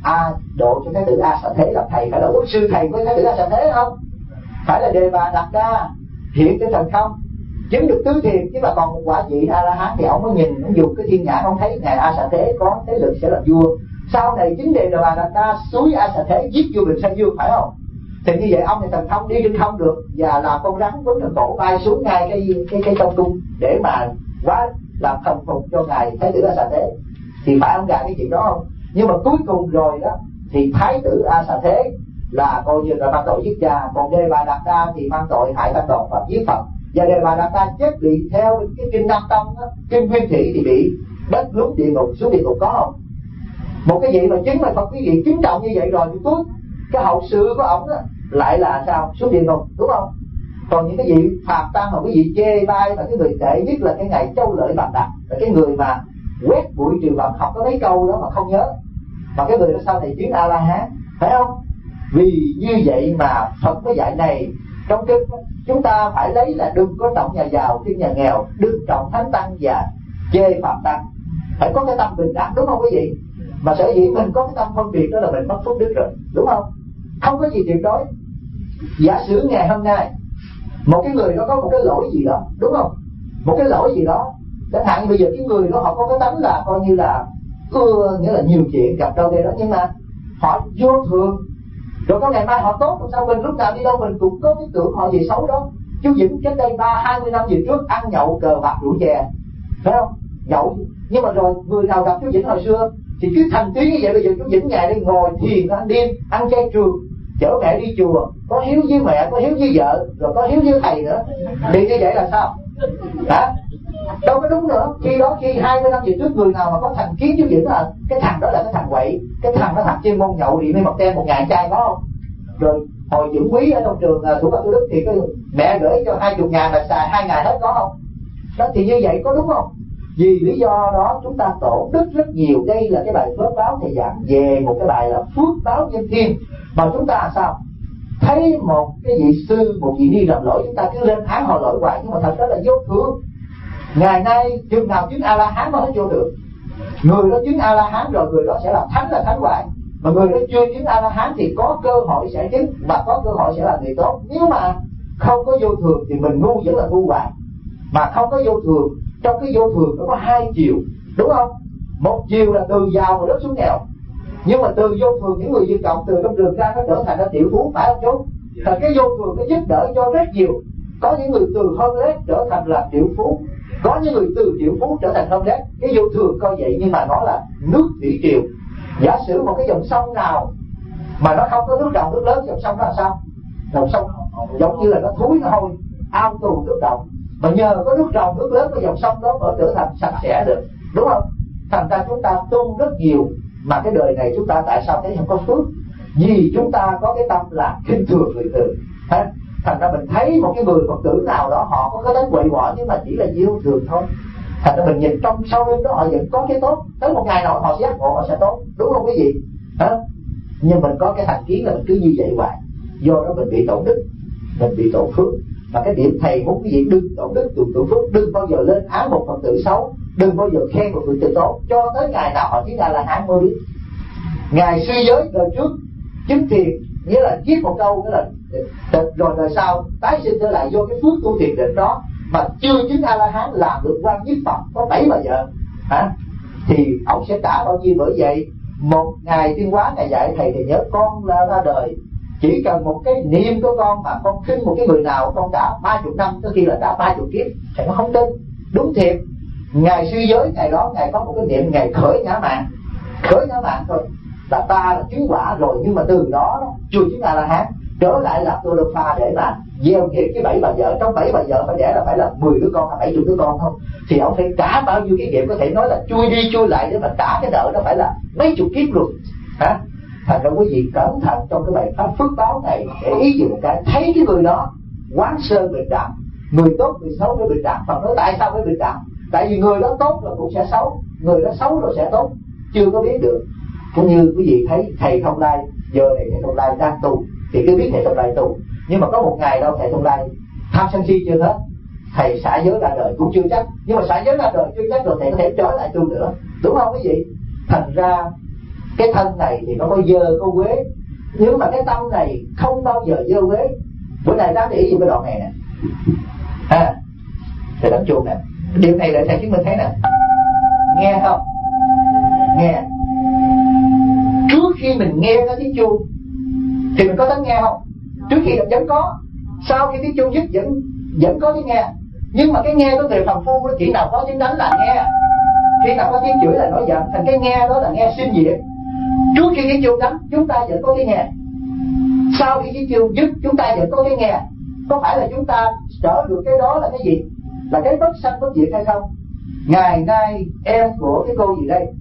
độ cho Thái tử A Xà Thế làm thầy, phải là quốc sư thầy với Thái tử A Xà Thế không? Phải là Đề Bà đặt ra hiện cái thần không, chứng được tứ thiền. Chứ mà còn một quả vị A La Hán thì ông mới nhìn, ông dùng cái thiên nhãn, ông thấy ngài A Xà Thế có thế lực sẽ làm vua. Sau này chính Đề Bà đặt ra suối A Xà Thế giết vua Bình Sơn Dương, phải không? Thì như vậy ông này thần thông đi trên không được và làm con rắn với thần cổ bay xuống ngay cái trong cung để mà quá làm thần phục cho ngài Thái tử A Xà Thế. Thì phải ông gài cái chuyện đó không? Nhưng mà cuối cùng rồi đó thì Thái tử A Xà Thế là coi như là mang tội giết cha, còn Đề Bà đặt ra thì mang tội hại tăng đoàn và giết Phật. Và Đề Bà đặt ra chết bị theo cái kinh Nam Tông đó, kinh Nguyên Thị thì bị đất lún địa ngục, xuống địa ngục, có không? Một cái gì mà chứng mà Phật quý vị kính trọng như vậy rồi thì cuối cái hậu sự của ổng lại là sao? Xuống địa ngục, đúng không? Còn những cái vị phàm tăng mà quý vị chê bai, mà cái người tệ nhất là cái ngày Châu Lợi Bạc Đặt, là cái người mà quét bụi trừ bẩn, học có mấy câu đó mà không nhớ, mà cái người đó sau này chứng A La Hán, phải không? Vì như vậy mà Phật có dạy này trong kinh chúng ta phải lấy là đừng có trọng nhà giàu khinh nhà nghèo, đừng trọng thánh tăng và chê phạm tăng, phải có cái tâm bình đẳng, đúng không quý vị? Mà sở dĩ mình có cái tâm phân biệt đó là mình mất phước đức rồi, đúng không? Không có gì tuyệt đối. Giả sử ngày hôm nay một cái người đó có một cái lỗi gì đó, đúng không? Một cái lỗi gì đó, chẳng hạn bây giờ cái người đó họ có cái tánh là coi như là nghĩa là nhiều chuyện gặp đâu đây đó, nhưng mà họ vô thường, rồi có ngày mai họ tốt, làm sao mình lúc nào đi đâu mình cũng có cái tưởng họ gì xấu đó. Chú Vĩnh cách đây 20 năm về trước ăn nhậu cờ bạc rượu chè, phải không? Nhậu, nhưng mà rồi người nào gặp chú Vĩnh hồi xưa thì cứ thành tiếng như vậy. Bây giờ chú Vĩnh ngày đây ngồi thiền, ăn đêm, ăn chay trường, chở mẹ đi chùa, có hiếu với mẹ, có hiếu với vợ, rồi có hiếu với thầy nữa, thì như vậy là sao? Hả? Đâu có đúng nữa. Khi 20 năm về trước người nào mà có thành kiến chú Vĩnh là cái thằng đó là cái thằng quậy, cái thằng đó học chuyên môn nhậu thì mới một tem 1.000 chai, có không? Rồi hồi Dũng Quý ở trong trường Thủ Đức Thủ Đức thì cái mẹ gửi cho 20.000 là xài 2 ngày hết, có không? Đó thì như vậy có đúng không? Vì lý do đó chúng ta tổn đức rất nhiều. Đây là cái bài phước báo thầy giảng về một cái bài là phước báo nhân thiên, mà chúng ta sao thấy một cái vị sư, một vị ni làm lỗi, chúng ta cứ lên án họ lỗi hoài, nhưng mà thật đó là vô thường. Ngày nay chừng nào chứng A La Hán mới hết vô thường. Người đó chứng A La Hán rồi người đó sẽ là thánh hoài, mà người đó chưa chứng A La Hán thì có cơ hội sẽ chứng và có cơ hội sẽ là người tốt. Nếu mà không có vô thường thì mình ngu vẫn là ngu hoài, mà không có vô thường. Trong cái vô thường nó có 2 chiều, đúng không? Một chiều là từ giàu mà rớt xuống nghèo, nhưng mà từ vô thường những người Việt Cộng từ trong trường ra nó trở thành ra tiểu phú, phải không chú? Thì cái vô thường nó giúp đỡ cho rất nhiều. Có những người từ homeless trở thành là tiểu phú, có những người từ tiểu phú trở thành homeless. Cái vô thường coi vậy, nhưng mà nó là nước thủy triều. Giả sử một cái dòng sông nào mà nó không có nước động nước lớn, dòng sông đó là sao? Dòng sông giống như là nó thúi nó hôi, ao tù nước động. Mà nhờ có nước rồng nước lớn, cái dòng sông đó mới trở thành sạch sẽ được, đúng không? Thành ra chúng ta tu rất nhiều, mà cái đời này chúng ta tại sao thấy không có phước? Vì chúng ta có cái tâm là khinh thường người thường. Thành ra mình thấy một cái người Phật tử nào đó họ có cái tánh quậy quọ nhưng mà chỉ là yêu thường thôi. Thành ra mình nhìn trong sau lưng đó họ vẫn có cái tốt, tới một ngày nào họ sẽ giác ngộ, họ sẽ tốt, đúng không quý vị? Nhưng mình có cái thành kiến là mình cứ như vậy hoài, do đó mình bị tổn đức, mình bị tổn phước. Mà cái điểm thầy muốn quý vị đừng tổn đức, đừng tổn phước, đừng bao giờ lên án một Phật tử xấu, đừng bao giờ khen một Phật tử tốt, cho tới ngày nào họ chứng A La Hán mới biết. Ngài suy giới đời trước chứng thiền, nghĩa là viết một câu nghĩa là rồi đời sau tái sinh trở lại vô cái phước tu thiền định đó, mà chưa chứng A La Hán làm được quan nhiếp Phật có 7 bà vợ thì ông sẽ trả bao nhiêu? Bởi vậy một ngày Tiên Hóa Ngài dạy thầy thì nhớ con ra đời chỉ cần một cái niệm của con mà con khinh một cái người nào con trả 30 năm, có khi là trả 30 kiếp. Thầy nó không tin. Đúng thiệt, Ngài suy giới ngày đó Ngài có một cái niệm Ngài khởi ngã mạn thôi là ta là chứng quả rồi, nhưng mà từ đó chưa chứng A La Hán, trở lại làm Tô Đô Pha để mà gieo nghiệp cái 7 bà vợ. Trong 7 bà vợ phải đẻ là phải là 10 đứa con hay 70 đứa con không, thì ông phải trả bao nhiêu cái nghiệp, có thể nói là chui đi chui lại để mà trả cái nợ đó phải là mấy chục kiếp luôn Thành ra quý vị cẩn thận trong cái bài pháp phước báo này, để ý dùng một cái thấy cái người đó quán sơ bình đẳng, người tốt người xấu phải bình đẳng. Phật nói tại sao phải bình đẳng? Tại vì người đó tốt rồi cũng sẽ xấu, người đó xấu rồi sẽ tốt, chưa có biết được. Cũng như quý vị thấy thầy Thông Lai, giờ này thầy Thông Lai đang tu thì cứ biết thầy Thông Lai tu, nhưng mà có một ngày đâu thầy Thông Lai tham sân si chưa hết, thầy xả giới ra đời cũng chưa chắc, nhưng mà xả giới ra đời chưa chắc rồi thầy có thể trở lại tu nữa, đúng không quý vị? Thành ra cái thân này thì nó có dơ có quế, nhưng mà cái tâm này không bao giờ dơ quế. Bữa nay đáng để ý dùng cái đoạn này nè, thầy đánh chuông nè, điều này là thầy chứng minh thấy nè, nghe không? Nghe. Trước khi mình nghe cái tiếng chuông thì mình có tính nghe không? Trước khi mình vẫn có, sau khi tiếng chuông dứt vẫn có tiếng nghe. Nhưng mà cái nghe của người phàm phu chỉ nào có tiếng đánh là nghe, khi nào có tiếng chửi là nổi giận, thành cái nghe đó là nghe sinh diệt. Trước khi tiếng chuông đánh chúng ta vẫn có tiếng nghe, sau khi tiếng chuông dứt chúng ta vẫn có tiếng nghe. Có phải là chúng ta trở được cái đó là cái gì? Là cái bất sanh bất diệt hay không? Ngày nay em của cái cô gì đây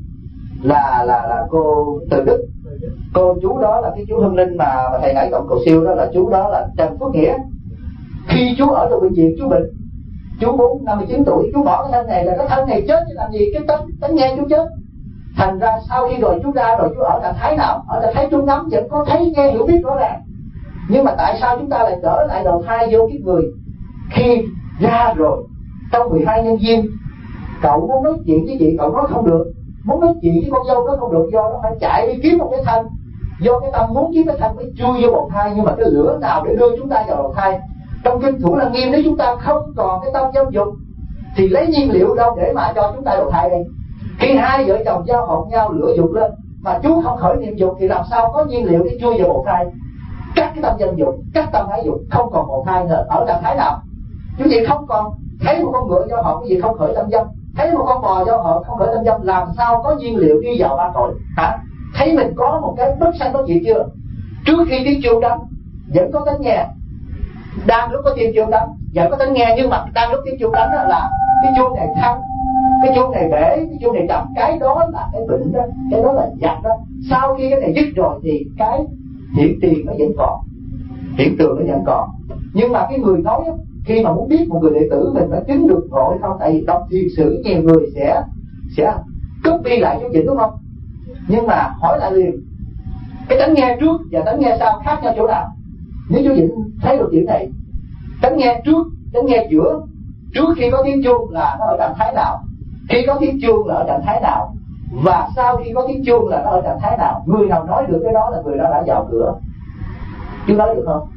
là cô Từ Đức, cô chú đó là cái chú Hưng Ninh mà thầy nãy cộng cầu siêu đó, là chú đó là Trần Phước Nghĩa. Khi chú ở trong bệnh viện chú bệnh, chú 59 tuổi, chú bỏ cái thân này, là cái thân này chết chứ làm gì cái tánh nghe chú chết. Thành ra sau khi rồi chú ra rồi chú ở trạng thái nào? Ở trạng thái trung ngắm vẫn có thấy nghe hiểu biết rõ ràng. Nhưng mà tại sao chúng ta lại trở lại đầu thai vô kiếp người? Khi ra rồi trong 12 nhân duyên, cậu muốn nói chuyện với chị cậu nói không được, muốn nói chuyện với con dâu nó không được, do nó phải chạy đi kiếm một cái thân, do cái tâm muốn kiếm cái thân mới chui vô bầu thai. Nhưng mà cái lửa nào để đưa chúng ta vào bầu thai? Trong kinh Thủ Lăng Nghiêm, nếu chúng ta không còn cái tâm dâm dục thì lấy nhiên liệu đâu để mà cho chúng ta đầu thai đây? Khi hai vợ chồng giao hợp nhau lửa dục lên mà chú không khởi niệm dục thì làm sao có nhiên liệu để chui vào bầu thai? Cắt cái tâm dâm dục, cắt tâm ái dục, không còn bầu thai nữa. Ở trạng thái nào? Chúng gì không còn thấy một con ngựa giao hợp, cái gì không khởi tâm dâm, thấy một con bò giao hợp không khởi tâm dâm, làm sao có nhiên liệu đi vào ba cõi? Thấy mình có một cái bất sanh bất diệt chưa? Trước khi tiếng chuông đánh vẫn có tiếng nghe, đang lúc có tiếng chuông đánh vẫn có tiếng nghe, nhưng mà đang lúc tiếng chuông đánh là cái chuông này thăng, cái chuông này bể, cái chuông này trầm, cái đó là cái bệnh đó, cái đó là giặc đó. Sau khi cái này dứt rồi thì cái hiện tiền nó vẫn còn, hiện tượng nó vẫn còn. Nhưng mà cái người nói khi mà muốn biết một người đệ tử mình đã chứng được ngộ không, tại vì đọc thiền sử nhiều người sẽ copy lại chú chỉnh, đúng không? Nhưng mà hỏi lại liền, cái tánh nghe trước và tánh nghe sau khác nhau chỗ nào? Nếu chú Vĩnh thấy được chuyện này, tánh nghe trước, tánh nghe giữa, trước khi có tiếng chuông là nó ở trạng thái nào, khi có tiếng chuông là ở trạng thái nào, và sau khi có tiếng chuông là nó ở trạng thái nào? Người nào nói được cái đó là người đó đã vào cửa. Chú nói được không?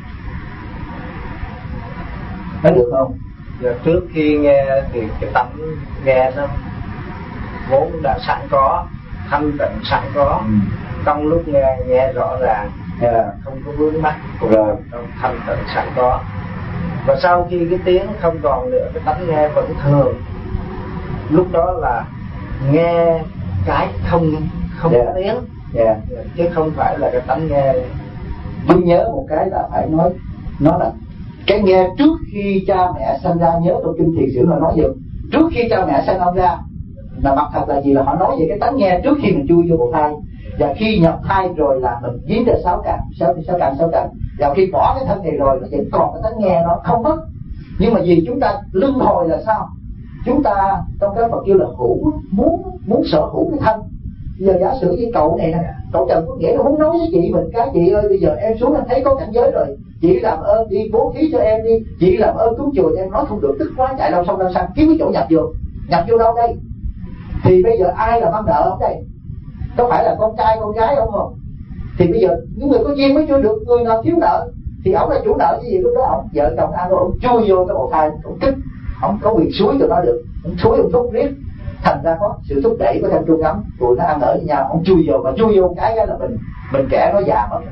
Nói được không? Giờ trước khi nghe thì cái tấm nghe nó vốn đã sẵn có, thanh tịnh sẵn có. Trong lúc nghe rõ ràng, không có vướng mắc, cũng thanh tịnh sẵn có. Và sau khi cái tiếng không còn nữa, cái tánh nghe vẫn thường. Lúc đó là nghe cái không có tiếng, chứ không phải là cái tánh nghe. Tôi nhớ một cái là phải nói, nó là cái nghe trước khi cha mẹ sinh ra. Nhớ trong kinh Thiền Sử họ nói vậy, trước khi cha mẹ sinh ông ra là mặt thật là gì, là họ nói về cái tánh nghe trước khi mình chui vô bầu thai. Và khi nhập thai rồi là mình dính ra sáu cạnh. Và khi bỏ cái thân này rồi nó vẫn còn cái tánh nghe, nó không mất. Nhưng mà vì chúng ta luân hồi là sao? Chúng ta trong cái Phật kêu là hữu, muốn sở hữu cái thân. Giờ giả sử như cậu này nè, cậu Trần Phước Nghĩa nó muốn nói với chị mình cái, chị ơi bây giờ em xuống em thấy có cảnh giới rồi, chị làm ơn đi bố thí cho em đi, chị làm ơn cúng chùa. Em nói không được, tức quá chạy đâu sông đâu sang kiếm cái chỗ nhập vô đâu đây? Thì bây giờ ai là mang nợ ở đây? có phải là con trai con gái ông không? Thì bây giờ những người có duyên mới chưa được, người nào thiếu nợ thì ông là chủ nợ cái gì, lúc đó ông vợ chồng ăn rồi ông chui vô cái bầu thai, ông kích, ông có quyền suối cho nó được, ông suối ông thúc riết, thành ra có sự thúc đẩy của thêm trung ấm, tụi nó ăn ở với nhau, ông chui vô, mà chui vô cái là mình kẻ nó già mất,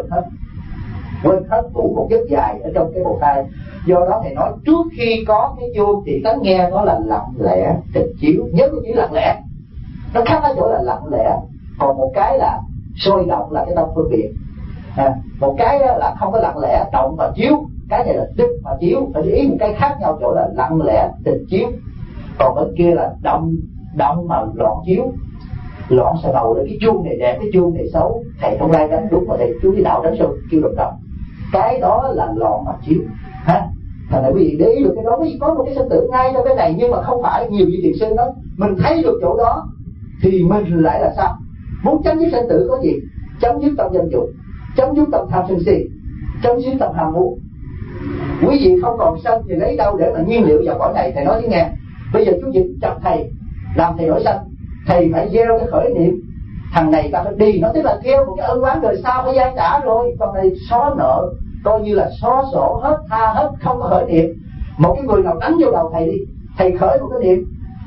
quên hết ngủ một giấc dài ở trong cái bầu thai. Do đó thầy nói trước khi có cái vô thì tánh nghe nó là lặng lẽ tình chiếu, nhớ cái chữ lặng lẽ, nó khác ở chỗ là lặng lẽ, còn một cái là sôi động là cái tâm phân biệt. Một cái là không có lặng lẽ động mà chiếu, cái này là tức mà chiếu, phải để ý một cái khác nhau chỗ là lặng lẽ tình chiếu, còn bên kia là động mà loạn chiếu, loạn xà ngầu là cái chuông này đẹp, cái chuông này xấu, thầy không ai đánh đúng mà thầy chú cái đạo đánh sâu kêu đồng, cái đó là loạn mà chiếu ha. Thành ra quý vị để ý được cái đó, quý vị có một cái sinh tử ngay trong cái này, nhưng mà không phải nhiều như thiền sư nói, mình thấy được chỗ đó thì mình lại là sao? Muốn chấm dứt sinh tử có gì? Chấm dứt tâm dâm dục, chấm dứt tâm tham sân si, chấm dứt tâm ham muốn. Quý vị không còn sân thì lấy đâu để mà nhiên liệu vào cõi này? Thầy nói chứ nghe, bây giờ chú dịch chặt thầy làm thầy đổi sanh, thầy phải gieo cái khởi niệm thằng này ta phải đi, nó tức là gieo một cái ân oán đời sau phải gia trả rồi, còn này xóa nợ coi như là xóa sổ hết, tha hết, không có khởi niệm. Một cái người nào đánh vô đầu thầy đi, thầy khởi một cái niệm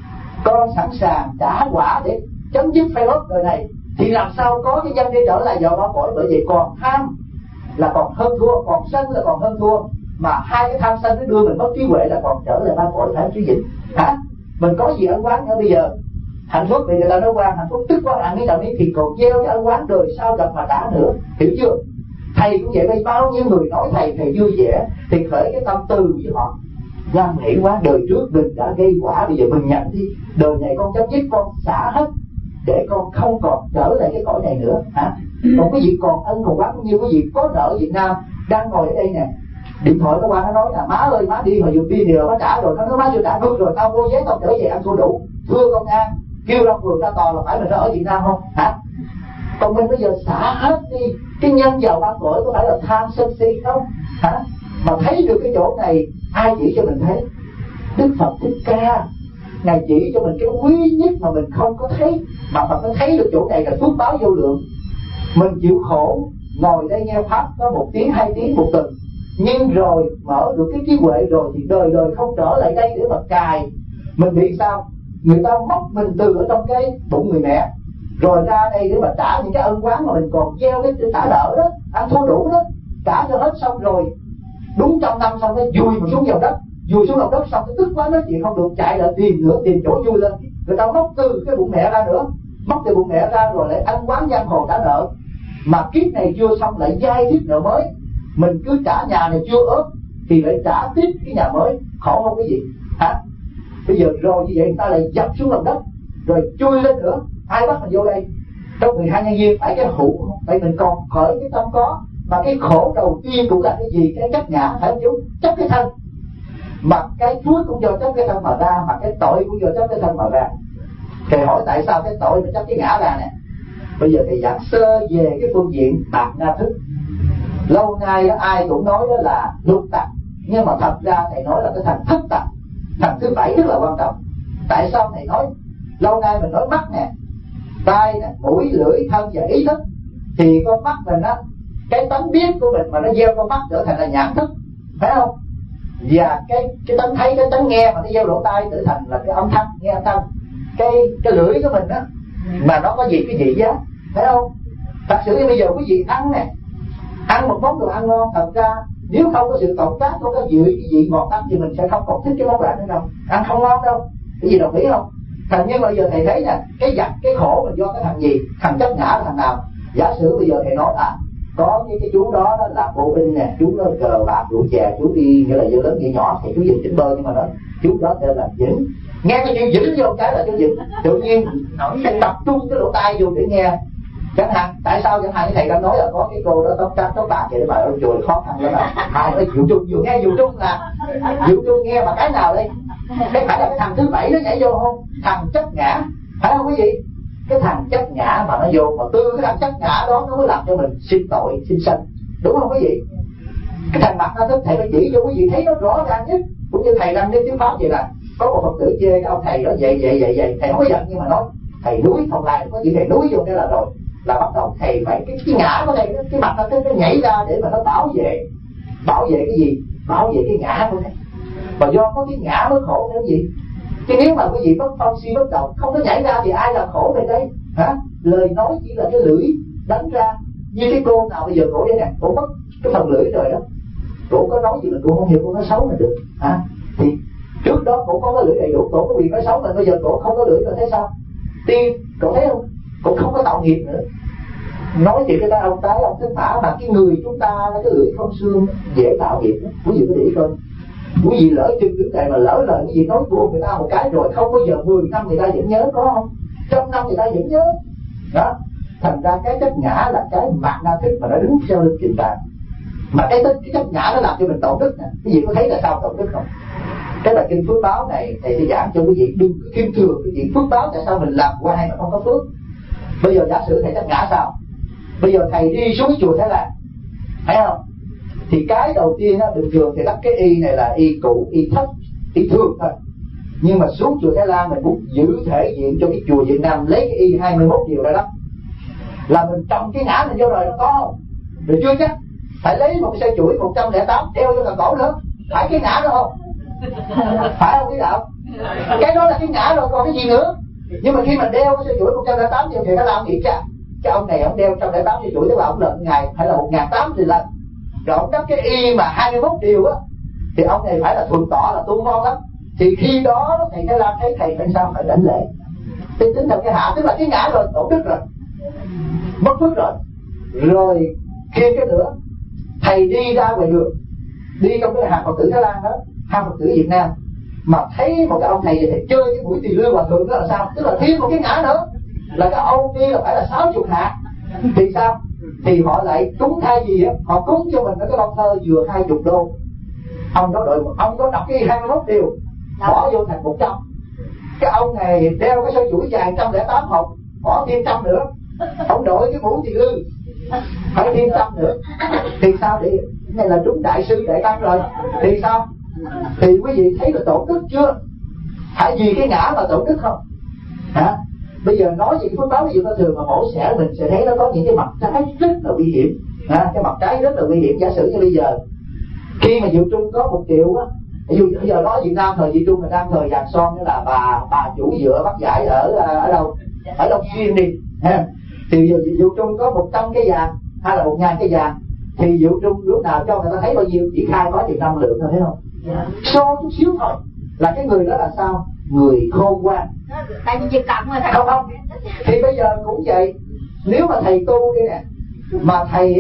con sẵn sàng trả quả để chấm dứt phê lốt đời này, thì làm sao có cái dân đi trở lại vào ba cõi? Bởi vì còn tham là còn hơn thua, còn sân là còn hơn thua, mà hai cái tham sân nó đưa mình mất trí huệ là còn trở lại ba cõi, phải chú dịch hả? Mình có gì ân oán nữa bây giờ hạnh phúc vì người ta nói quan hạnh phúc tức quá ăn cái nào ấy, thì còn gieo cái ân oán đời sau gặp mà trả nữa, hiểu chưa? Thầy cũng vậy, bây bao nhiêu người nói thầy vui vẻ thì khởi cái tâm từ với họ, quan hệ quá, đời trước mình đã gây quả, bây giờ mình nhận đi, đời này con chấm dứt, con xả hết để con không còn trở lại cái cõi này nữa hả? Còn cái gì còn ân còn oán như cái gì có nợ Việt Nam đang ngồi ở đây nè, điện thoại nó qua nó nói là má ơi má đi mà dùng pin rồi nó trả rồi, nó nói má chưa trả được rồi, tao mua vé tao trở về ăn thua đủ, thưa công an kêu ra phường ra tòa là phải mình ở Việt Nam không hả? Còn mình bây giờ xả hết đi, cái nhân giàu ba cõi có phải là tham sân si không hả? Mà thấy được cái chỗ này ai chỉ cho mình thấy? Đức Phật Thích Ca Ngài chỉ cho mình cái quý nhất mà mình không có thấy, mà Phật nó thấy được chỗ này là phước báo vô lượng. Mình chịu khổ ngồi đây nghe pháp có 1 tiếng 2 tiếng một tuần, nhưng rồi mở được cái trí huệ rồi thì đời đời không trở lại đây để mà cài mình. Bị sao? Người ta móc mình từ ở trong cái bụng người mẹ rồi ra đây để mà trả những cái ân oán mà mình còn gieo cái trả nợ đó, ăn thua đủ đó, trả cho hết xong rồi đúng trong năm xong cái vùi mình xuống lòng đất xong cái tức quá nói chuyện không được, chạy lại tìm nữa, tìm chỗ vui lên, người ta móc từ cái bụng mẹ ra nữa, móc từ bụng mẹ ra rồi lại ăn quán giang hồ trả nợ, mà kiếp này chưa xong lại giai tiếp nợ mới. Mình cứ trả nhà này chưa ớt thì lại trả tiếp cái nhà mới, khổ không cái gì hả? Bây giờ rồi như vậy người ta lại dập xuống lòng đất rồi chui lên nữa, ai bắt mình vô đây? Trong 12 nhân duyên phải cái hữu, tại mình còn khởi cái tâm có, mà cái khổ đầu tiên cũng là cái gì? Cái chấp ngã, phải không chú? Chấp cái thân, mà cái phước cũng do chấp cái thân mà ra, mà cái tội cũng do chấp cái thân mà ra. Thầy hỏi tại sao cái tội mà chấp cái ngã ra nè? Bây giờ thầy giảng sơ về cái phương diện bạc na thức. Lâu nay đó, ai cũng nói đó là lục tặc, nhưng mà thật ra thầy nói là cái thằng thất tặc, thằng thứ 7 rất là quan trọng. Tại sao thầy nói? Lâu nay mình nói mắt nè, tai nè, mũi, lưỡi, thân và ý thức, thì con mắt mình á, cái tánh biết của mình mà nó gieo con mắt trở thành là nhãn thức, phải không? Và cái tánh thấy, cái tánh nghe mà nó gieo lỗ tai trở thành là cái âm thanh, nghe âm thanh. Cái lưỡi của mình á mà nó có gì cái vị giác, phải không? Thật sự như bây giờ quý vị ăn nè, ăn một món đồ ăn ngon, thật ra nếu không có sự cộng tác, không có cái vị ngọt ăn thì mình sẽ không còn thích cái món đồ ăn nữa đâu, ăn không ngon đâu. Cái gì đồng ý không? Thành như bây giờ thầy thấy nè, cái giặc cái khổ mình do cái thằng gì? Thằng chấp ngã là thằng nào? Giả sử bây giờ thầy nói có cái chú đó là bộ binh nè, chú nó cờ bạc rượu chè, chú đi nghĩa là vừa lớn vừa nhỏ thì chú dùng chỉnh bơ, nhưng mà nó chú đó tên là Vĩnh. Nghe cái chữ Vĩnh vô cái là chú Vĩnh tự nhiên phải tập trung cái lỗ tai vô để nghe. Chẳng hạn tại sao chẳng hạn như thầy đã nói là có cái cô đó tóc trắng tóc bạc vậy để mà ôi trời khó khăn lắm nào. Ai nói Diệu Trung vừa nghe Diệu Trung là Diệu Trung nghe mà cái nào đây? Cái phải là cái thằng thứ 7 nó nhảy vô không? Thằng chấp ngã, phải không quý vị? Cái thằng chấp ngã mà nó vô, mà từ cái thằng chấp ngã đó nó mới làm cho mình sinh tội sinh sanh, đúng không quý vị? Cái thằng mặt nó thức thầy phải chỉ cho quý vị thấy nó rõ ràng nhất. Cũng như thầy đăng đến tiếng pháp vậy là có một Phật tử chê cái ông thầy đó vậy thầy không có giận, nhưng mà nói thầy núi Phong Lai có chữ thầy núi vô cái là rồi, là bắt đầu thầy phải cái ngã của thầy, cái mặt nó nhảy ra để mà nó bảo vệ cái gì, bảo vệ cái ngã của thầy. Mà do có cái ngã mới khổ cái gì, chứ nếu mà quý vị bất phong si bất động không có nhảy ra thì ai làm khổ về đây hả? Lời nói chỉ là cái lưỡi đánh ra, như cái cô nào bây giờ cổ đây nè, cổ mất cái phần lưỡi rồi đó, cổ có nói gì mà cổ không hiểu, cổ nói xấu là được hả? Thì trước đó cổ có cái lưỡi đầy đủ, cổ có quyền nói xấu, mà bây giờ cổ không có lưỡi rồi thấy sao? Tiên cổ thấy không, cổ không có tạo nghiệp nữa. Nói chuyện cái ta ông tái ông thất mã, mà cái người chúng ta cái lưỡi không xương dễ tạo nghiệp đó. Quý vị có để ý không? Quý vị lỡ chân đứng này mà lỡ lời quý vị nói của người ta một cái rồi không bao giờ 10 năm người ta vẫn nhớ, có không? 100 năm người ta vẫn nhớ đó. Thành ra cái chất ngã là cái mạt na thức mà nó đứng sau lưng kiện tạng, mà cái chất ngã nó làm cho mình tổn đức nè. Quý vị có thấy là sao tổn đức không? Cái bài kinh phước báo này thầy sẽ giảng cho quý vị, đừng khiêm thường cái chuyện phước báo, tại sao mình làm hoài mà không có phước. Bây giờ giả sử thầy chất ngã sao? Bây giờ thầy đi xuống cái chùa Thái Lan, thấy không? Thì cái đầu tiên á, bình thường thì lắp cái y này là y cũ, y thấp, y thường thôi. Nhưng mà xuống chùa Thái Lan mình muốn giữ thể diện cho cái chùa Việt Nam, lấy cái y 21 điều ra đó, là mình trồng cái ngã mình vô rồi, nó có không? Được chưa chắc? Phải lấy một sợi chuỗi 108 đeo vô cả cổ nữa, phải cái ngã đó không? Phải không quý đạo? Cái đó là cái ngã rồi, còn cái gì nữa? Nhưng mà khi mà đeo cái sợi chuỗi 108 điều thì nó làm gì cha? Cái ông này ông đeo 108 sợi chuỗi, tức là ông lợn ngày phải là 1.800 thì lần. Rồi ông đắp cái y mà 21 điều á, thì ông này phải là thuần tỏ là tu ngon lắm. Thì khi đó thầy Thái Lan thấy thầy phải sao? Phải đảnh lễ. Tính theo cái hạ, tức là cái ngã rồi, tổn đức rồi, mất phước rồi. Rồi kia cái nữa, thầy đi ra ngoài đường, đi trong cái hàng Phật tử Thái Lan đó, hàng Phật tử Việt Nam, mà thấy một cái ông thầy thì chơi cái buổi tỳ lương hòa thượng đó là sao? Tức là thêm một cái ngã nữa, là cái ông kia là phải là 60 hạt. Thì sao? Thì họ lại cúng thay gì á, họ cúng cho mình cái con thơ vừa 20 đô. Ông đó ông có đọc cái 21 điều, bỏ vô thành 100. Cái ông này đeo cái sợi chuỗi dài 108 hộp, bỏ thêm 100 nữa. Ông đội cái mũ tỳ lương, phải thêm 100 nữa. Thì sao? Để cái này là đúng đại sư đại tăng rồi. Thì sao? Thì quý vị thấy là tổn đức chưa? Phải vì cái ngã mà tổn đức không? Hả? Bây giờ nói về cái phước báo, ví dụ thường mà mổ xẻ mình sẽ thấy nó có những cái mặt trái rất là nguy hiểm. Cái mặt trái rất là nguy hiểm. Giả sử như bây giờ khi mà Diệu Trung có 1 triệu á, ví dụ bây giờ nói Việt Nam thời Diệu Trung mình đang thời vàng son, đó là bà chủ dựa bắt giải ở đâu? Ở Long Xuyên đi. Thì giờ Diệu Trung có 100 cái vàng hay là 1.000 cái vàng, thì Diệu Trung lúc nào cho người ta thấy bao nhiêu, chỉ khai có chừng 5 lượng thôi, thấy không? So chút xíu thôi là cái người đó là sao? Người khôn ngoan. Tại vì việc cộng rồi thầy. Không. Thì bây giờ cũng vậy, nếu mà thầy tu đi nè, mà thầy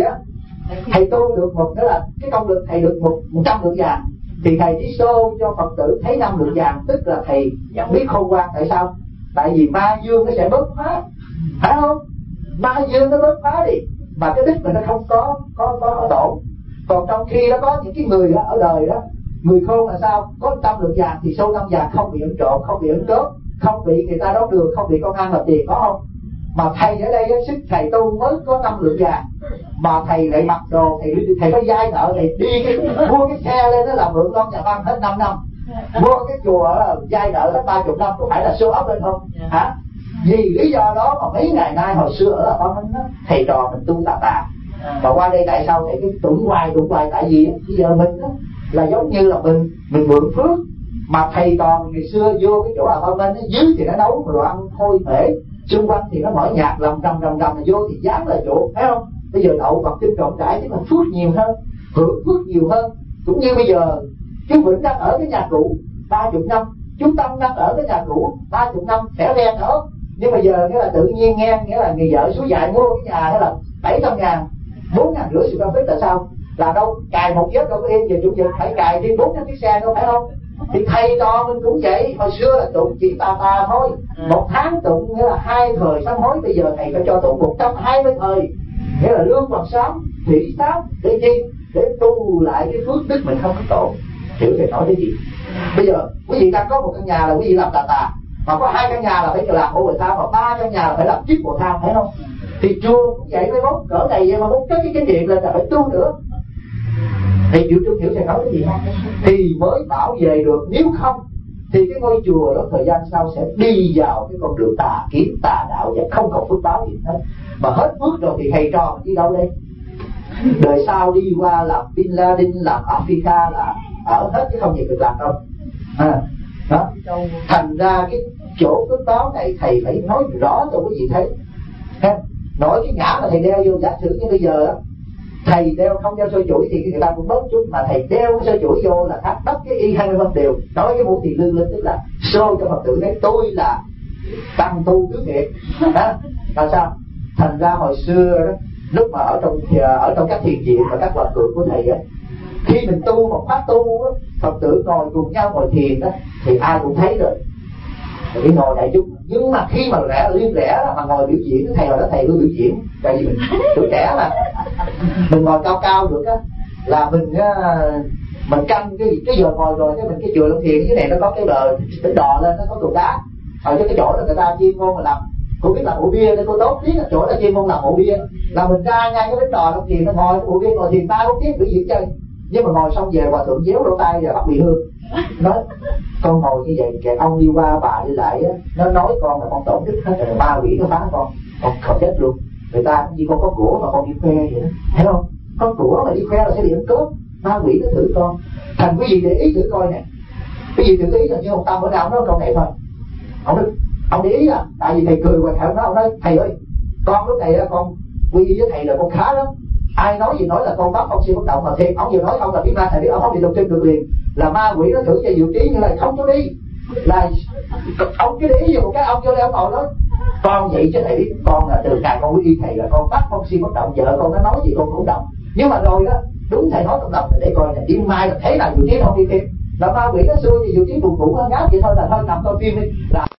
tu được một, đó là cái công lực thầy được 100 lượng vàng, thì thầy chỉ show cho Phật tử thấy 5 lượng vàng, tức là thầy biết khôn ngoan. Tại sao? Tại vì ma dương nó sẽ bớt phá, phải không? Ma dương nó bớt phá đi, mà cái đức mình nó không có tổn. Còn trong khi nó có những cái người đó, ở đời đó, người khôn là sao? Có 100 lượng vàng thì sâu 5 vàng không bị ăn trộm, không bị ăn cướp, không bị người ta đón đường, không bị công an làm tiền, có không? Mà thầy ở đây sức thầy tu mới có 5 lượng vàng, mà thầy lại mặc đồ, thầy phải vay nợ, thầy đi mua cái xe lên đó là mượn lon nhà văn hết 5 năm, mua cái chùa vay nợ hết 30 năm, có phải là show off lên không? Hả? Vì lý do đó mà mấy ngày nay hồi xưa ở Ba Minh thầy trò mình tu tà, mà qua đây tại sao thầy cứ tụng hoài, tại vì bây giờ mình đó, là giống như là mình mượn phước, mà thầy toàn ngày xưa vô cái chỗ Ba Minh dưới thì nó nấu đồ ăn hôi thể, xung quanh thì nó mở nhạc làm rầm vô thì dán là chỗ, thấy không? Bây giờ đậu Phật kinh trọn trải chứ mà phước nhiều hơn, hưởng phước nhiều hơn. Cũng như bây giờ chú Vĩnh đang ở cái nhà cũ 30 năm, chú Tâm đang ở cái nhà cũ 30 năm, sẽ ven ở. Nhưng mà giờ nghĩa là tự nhiên nghe, nghĩa là người vợ số dạy mua cái nhà đó là 700.000, 4.500 sự phân tích là sao? Là đâu cài một giấc đâu có yên, giờ chủ nhật phải cài thêm 4 chiếc xe đâu, phải không? Thì thầy trò mình cũng vậy, hồi xưa là tụng chỉ tà thôi, 1 tháng tụng nghĩa là 2 thời sám hối, bây giờ thầy phải cho tụng 120 thời, nghĩa là lương bằng sám, thủy sám, để chi? Để tu lại cái phước đức mình không có tổn. Hiểu thầy nói cái gì? Bây giờ quý vị đang có một căn nhà là quý vị làm tà, mà có 2 căn nhà là phải làm hộ bồi tham, và 3 căn nhà là phải làm chiếc bồi tham, thấy không? Thì chùa cũng vậy, mới bốc cỡ này vậy mà bốc cái kinh nghiệm lên là phải tu nữa. Thì Diệu Trung hiểu thầy nói cái gì không? Thì mới bảo vệ được, nếu không thì cái ngôi chùa đó thời gian sau sẽ đi vào cái con đường tà kiến tà đạo và không còn phước báo gì hết. Mà hết phước rồi thì thầy trò đi đâu đây? Đời sau đi qua làm Bin Laden, làm Africa, là ở hết chứ không gì được làm đâu. Đó. Thành ra cái chỗ phước báo này thầy phải nói rõ cho quý vị thấy. Nói cái ngã mà thầy đeo vô, giả sử như bây giờ đó, thầy đeo không đeo soi chuỗi thì người ta cũng bớt chút, mà thầy đeo cái soi chuỗi vô là thắt đắp cái y 20 phân đều, nói cái mũi thì lưng lên, tức là show cho Phật tử thấy tôi là tăng tu tứ nghiệp. Là sao? Thành ra hồi xưa đó, lúc mà ở trong các thiền viện và các hòa thượng của thầy á, khi mình tu một pháp tu á, Phật tử ngồi cùng nhau ngồi thiền đó thì ai cũng thấy rồi, đi ngồi đại chúng. Nhưng mà khi mà riêng rẽ mà ngồi biểu diễn, thầy hồi đó thầy cứ biểu diễn, tại vì mình tuổi trẻ mà mình ngồi cao cao được á, là mình canh cái giờ ngồi rồi cái chùa Long Thiền cái này nó có cái bờ cái đò lên, nó có cục đá ở cái chỗ đó người ta chuyên môn mà làm, cô biết làm ổ bia nên cô tốt biết là chỗ đó chuyên môn làm ổ bia, là mình ra ngay cái bến đò Long Thiền, nó ngồi ổ bia ngồi thiền 3-4 tiếng biểu diễn chơi. Nhưng mà ngồi xong về hòa thượng déo lỗ tai và bắt bị hương, nói con ngồi như vậy kẻ ông đi qua bà đi lại á, nó nói con là con tổn đức hết rồi, ma quỷ nó phá con chết luôn. Người ta như con có của mà con đi khoe vậy đó, thấy không? Có của mà đi khoe là sẽ bị ăn cướp, ma quỷ nó thử con. Thành quý vị để ý thử coi nè, quý vị thử ý là như ông Tâm bữa nào nói câu này thôi, ông để ý à, tại vì thầy cười và thầy nói thầy ơi, con lúc này con quy y với thầy là con khá lắm, ai nói gì nói là con bắt ông siêu bất động, mà thiệt ông vừa nói không là biết ra thầy biết ông không bị lục trên được liền, là ma quỷ nó thử cho diệu trí như này không cho đi, là ông cứ để ý vào một cái ông vô đây ông ngồi nói con vậy chứ thầy biết con là từ ngày con quy y thầy là con bắt ông siêu bất động, vợ con nó nói gì con cũng động. Nhưng mà rồi đó đúng thầy nói trong lòng để coi này, đi mai là thế nào diệu trí không đi tìm, là ma quỷ nó xui thì diệu trí buồn ngủ ngáp vậy thôi, là thôi nằm coi phim đi là